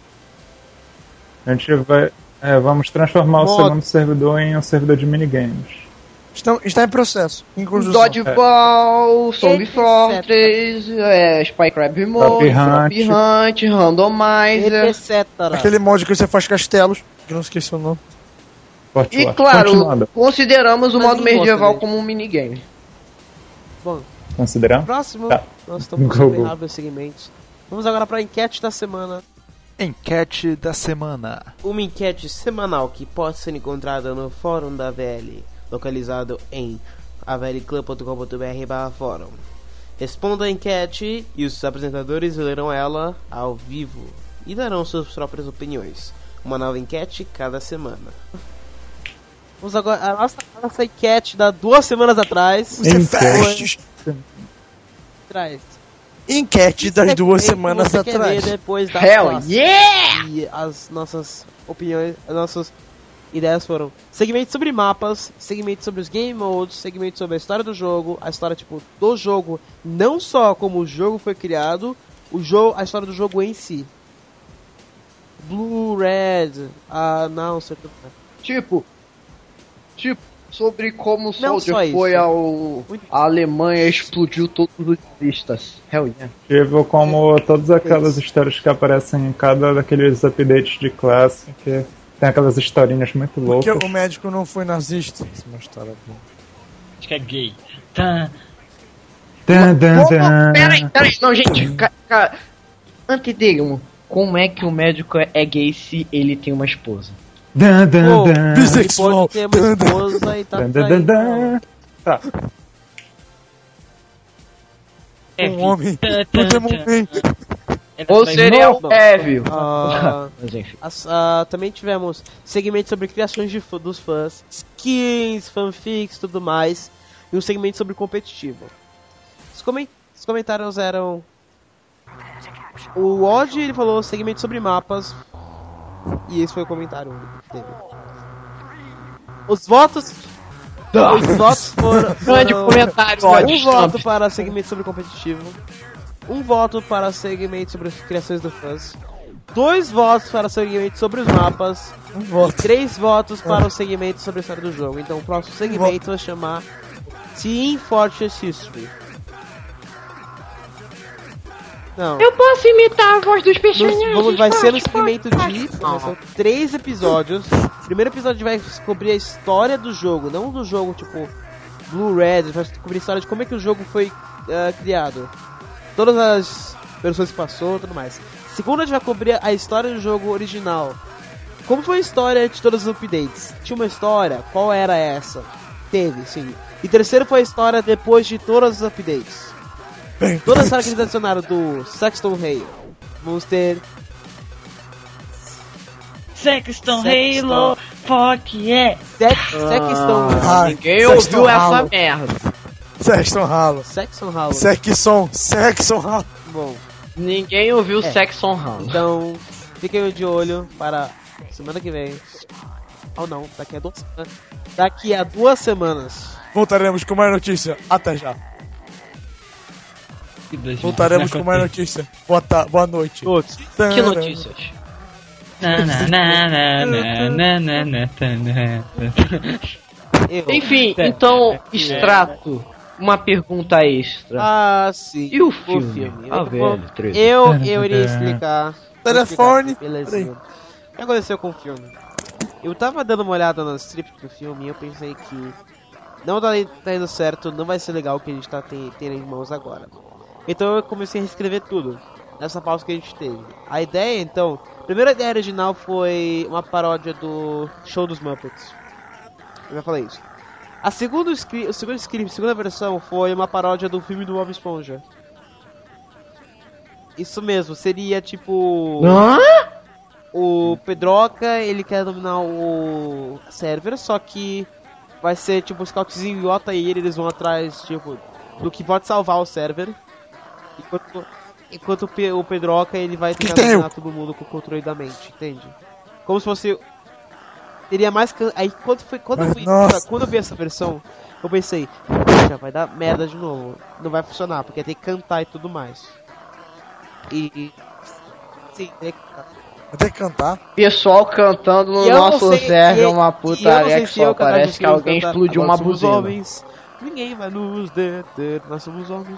A gente vai. É, vamos transformar o Modo. segundo servidor em um servidor de minigames. Estão, está em processo. Em construção. Dodgeball, Zombie Etc. Fortress, é, Spy Crab Mode, Top Hunt. Top Hunt, Randomizer. Etc. Aquele mod que você faz castelos. Que eu não esqueci o nome. Forte E lá. claro, Continuando. consideramos o Mas modo ninguém gosta medieval dele. como um minigame. Bom, Considerando? próximo. Tá. Nós estamos Google. bem rápido os segmentos. Vamos agora para a enquete da semana. Enquete da semana. Uma enquete semanal que pode ser encontrada no fórum da A V L, localizado em avelclub ponto com ponto br barra fórum. Responda a enquete e os apresentadores lerão ela ao vivo e darão suas próprias opiniões. Uma nova enquete cada semana. Vamos agora a nossa, a nossa enquete da duas semanas atrás. Enquete. Atrás. Enquete das duas semanas você quer atrás. ver depois da Hell classe. yeah! E as nossas opiniões, as nossas ideias foram segmentos sobre mapas, segmentos sobre os game modes, segmentos sobre a história do jogo, a história tipo do jogo, não só como o jogo foi criado, o jogo, a história do jogo em si. Blue, Red, ah, não, sei tudo. Tipo, tipo, sobre como o Não só Soldier isso. foi ao... A Alemanha explodiu todos os nazistas. Hell yeah. Tipo, como todas aquelas histórias que aparecem em cada daqueles updates de classe, que tem aquelas historinhas muito Porque loucas. o médico não foi nazista. Essa é uma história boa. Acho que é gay. Tá. Dun, dun, Como? dun. Peraí, peraí, não, gente, ca- ca- antes dele, um, como é que o médico é gay se ele tem uma esposa? Dun, dun, Pô, dun. ele Bissexual. pode ter uma esposa e tá Dun, dun, dun, dun. traindo. Tá. É Um homem. Tan, Não tan, tem tan. homem. É da Ou trás- seria não, o não. Évio? Ah, Mas enfim. as- ah, também tivemos segmentos sobre criações de fã- dos fãs, skins, fanfics, tudo mais, e um segmento sobre competitivo. Os, comen- os comentários eram: o Odd ele falou segmento sobre mapas, e esse foi o comentário único que teve. Os votos, os votos foram, Grande foram comentário, um Odd. voto para segmento sobre competitivo, um voto para segmento sobre as criações dos fãs, dois votos para segmento sobre os mapas, Um voto. e três votos para o segmento sobre a história do jogo. Então o próximo segmento vai chamar Team Fortress History. Não. Eu posso imitar a voz dos Nos- personagens? vamos, vai ser no Pode, segmento pode, de. pode. São três episódios. O primeiro episódio vai descobrir a história do jogo, não do jogo tipo Blue Red, vai descobrir a história de como é que o jogo foi ah, criado. Todas as versões que passou e tudo mais. Segundo, a gente vai cobrir a história do jogo original. Como foi a história de todos os updates? Tinha uma história? Qual era essa? Teve, sim. E terceiro foi a história depois de todos os updates. Toda a história que eles adicionaram do Sexton Hale. Vamos ter Sexton Sexton. Halo, fuck yeah! Sex, Sexton Ah, Ninguém Sexton ouviu essa Halo. merda. Sexton Halo. Sexton Halo. Sexton. Sexton Halo. Bom, Ninguém ouviu É. Sexton Halo. então fiquem de olho para semana que vem. Ou não, daqui a duas semanas. Daqui a duas semanas. Voltaremos com mais notícia. Até já. Que dois Voltaremos minutos, com mais notícia. Boa, ta- boa noite. Todos. Que notícias? Na, na, na, na, na, na, na, na, na. Eu. Enfim, É. então, extrato. Uma pergunta extra. Ah, sim. E o filme? Ah, Eu, velho, três. eu, eu iria explicar. Telefone. Beleza. O que aconteceu com o filme? Eu tava dando uma olhada no script do filme e eu pensei que não tá, tá indo certo, não vai ser legal o que a gente tá te- tendo em mãos agora. Então eu comecei a reescrever tudo nessa pausa que a gente teve. A ideia, então, a primeira ideia original foi uma paródia do Show dos Muppets. Eu já falei isso. A segunda script, o segundo script, a segunda versão foi uma paródia do filme do Bob Esponja. Isso mesmo, seria tipo Hã? o Pedroca, ele quer dominar o server, só que vai ser tipo o scoutzinho e o Altair, eles vão atrás tipo do que pode salvar o server. Enquanto, enquanto o, Pe- o Pedroca, ele vai tentar Que tem? dominar todo mundo com o controle da mente, entende? Como se fosse teria mais can... aí quando foi quando eu, Mas, fui, nossa. quando eu vi essa versão, eu pensei, já vai dar merda de novo, não vai funcionar porque tem que cantar e tudo mais. E sim, tem que cantar. Vou ter que cantar. Pessoal cantando no E eu não nosso sei- server e- é uma e eu não putaria sei que se só eu, cada parece vez que eu alguém cantar, explodiu agora uma somos buzina. homens, ninguém vai nos deter, nós somos homens.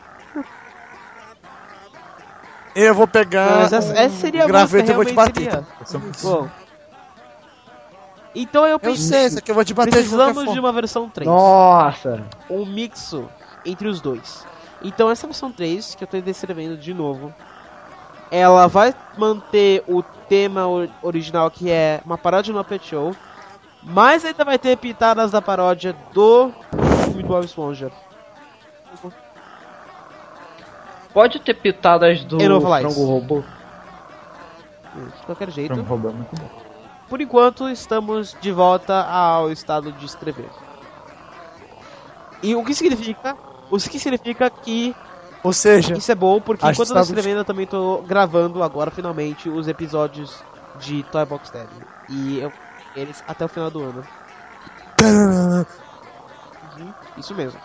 Eu vou pegar. Mas essa, essa seria a um graveto e música, vou te realmente bater. seria. Bom. Então eu Eu pensei, sei, isso aqui eu vou te bater de qualquer precisamos de forma. uma versão três. Nossa! Um mixo entre os dois. Então essa versão três, que eu tô descrevendo de novo, ela vai manter o tema o- original, que é uma paródia no Muppet Show, mas ainda vai ter pitadas da paródia do filme do Bob Esponja. Pode ter pitadas do Eu não vou falar frango isso. robô? De qualquer jeito, Pra um robô é muito bom. por enquanto estamos de volta ao estado de escrever. E o que significa? O que significa que Ou seja, isso é bom, porque a enquanto eu tô estado de- escrevendo eu também tô gravando agora finalmente os episódios de Toy Box Dad. E eu eles até o final do ano. Uhum, isso mesmo.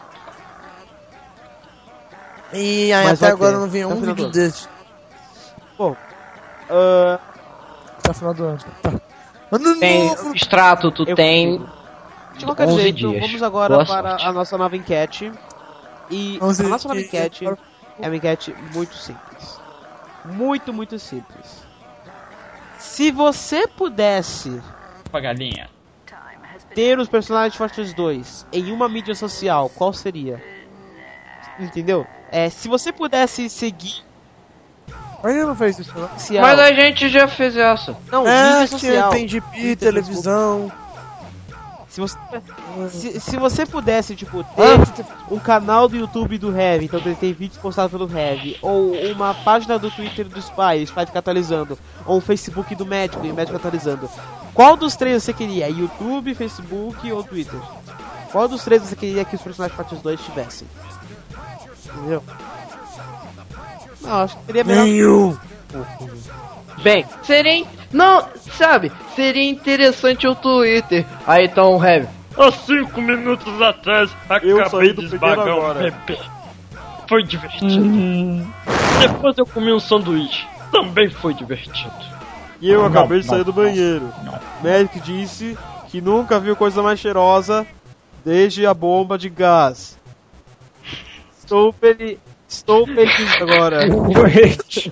E aí, Mas até vai agora ter, não vi até o um final vídeo do ano. desse. Bom, ah, Até o final do ano. Tá. Ano Tem novo! extrato, tu Eu tem consigo. de qualquer onze jeito, dias. vamos agora Boa para sorte. a nossa nova enquete. E onze a nossa nova dias. enquete é uma enquete muito simples. Muito, muito simples. Se você pudesse Pra galinha. ter os personagens Fortress dois em uma mídia social, qual seria? Entendeu? É, se você pudesse seguir Mas ele não fez isso, não. social, Mas a gente já fez essa. não, É, mídia tinha, social. tem G P, televisão. Se você, se, se você pudesse, tipo, ter Ah, um canal do YouTube do Heavy, então ele tem vídeos postados pelo Heavy, ou uma página do Twitter do Spy, Spy fica atualizando, ou o Facebook do Médico, e o Médico atualizando. Qual dos três você queria? YouTube, Facebook ou Twitter? Qual dos três você queria que os personagens Fortress dois tivessem? Entendeu? Não, acho que seria melhor. nenhum. Bem, seria. in- Não, sabe? Seria interessante o Twitter. Aí então o Heavy. Há cinco minutos atrás, Eu acabei saí do de primeiro esmagar um agora. bebê. Foi divertido. Depois eu comi um sanduíche. Também foi divertido. E eu Não, acabei de não, sair do não, banheiro. não. O médico disse que nunca viu coisa mais cheirosa desde a bomba de gás. Estou feliz. Estou feliz agora. Wait.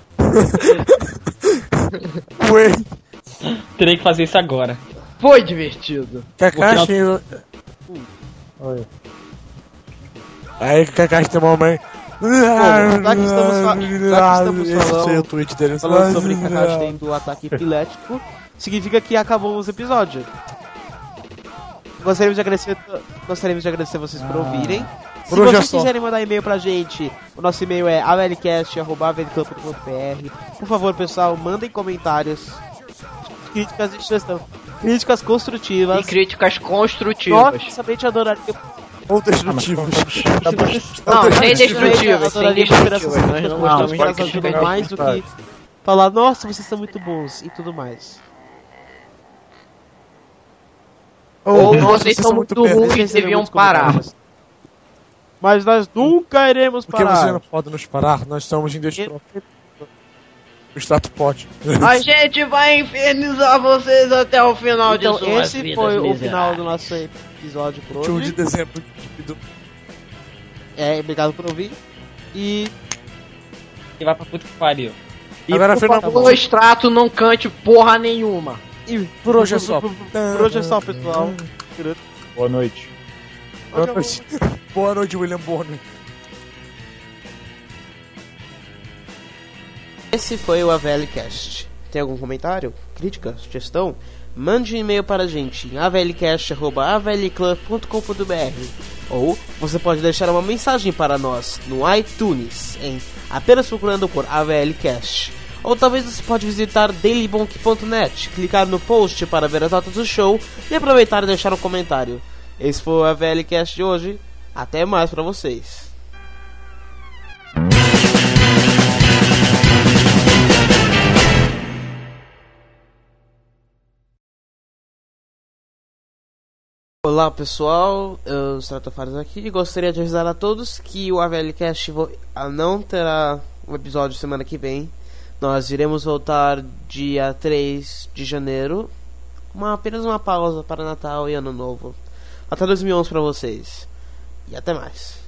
Wait. Terei que fazer isso agora. Foi divertido. Kakashi. Oi. Aí, Kakashi tem uma mãe. Bom, já que estamos, fa- já que estamos Esse falando- foi o tweet dele. Falando sobre Kakashi tendo ataque epilético, significa que acabou os episódios. Gostaríamos de agradecer, gostaríamos de agradecer vocês por ouvirem. Se Por hoje é vocês só. quiserem mandar e-mail pra gente, o nosso e-mail é a l cast arroba a v l club ponto p r. Por favor, pessoal, mandem comentários, críticas e sugestão. Críticas construtivas. E críticas construtivas. Nossa, somente adoraria. Ou destrutivos. Não, sem Somente destrutivas, sem adoraria ver essas destrutivas. Nós críticas não construtivas, gostamos elas de ajudam críticas mais do que falar, nossa, vocês são muito bons e tudo mais. Ou nossa, vocês são muito perto. ruins e Receberam deviam muitos parar. comentários. Mas nós nunca iremos Porque você parar. não pode nos parar, nós estamos indestrutíveis. O extrato pode. A gente vai infernizar vocês até o final Então de suas esse vidas foi o miseráveis. final do nosso episódio por vinte e um de hoje. dezembro. É, obrigado por ouvir. E E vai pra puta que pariu. E Agora, por final- favor, o extrato não cante porra nenhuma. E Por hoje é só. Por, por hoje é só, pessoal. Boa noite. Boa noite. Boa noite, William Bonner. Esse foi o A V L Cast. Tem algum comentário? Crítica? Sugestão? Mande um e-mail para a gente em a v l cast arroba a v l club ponto com ponto b r. Ou você pode deixar uma mensagem para nós no iTunes, em apenas procurando por A V L Cast. Ou talvez você pode visitar dailybonk ponto net, clicar no post para ver as notas do show e aproveitar e deixar um comentário. Esse foi o A V L Cast de hoje. Até mais para vocês. Olá pessoal, eu sou o Tafares aqui e gostaria de avisar a todos que o A V L Cast vo- ah, não terá um episódio semana que vem. Nós iremos voltar dia três de janeiro, uma, apenas uma pausa para Natal e Ano Novo. Até dois mil e onze para vocês e até mais.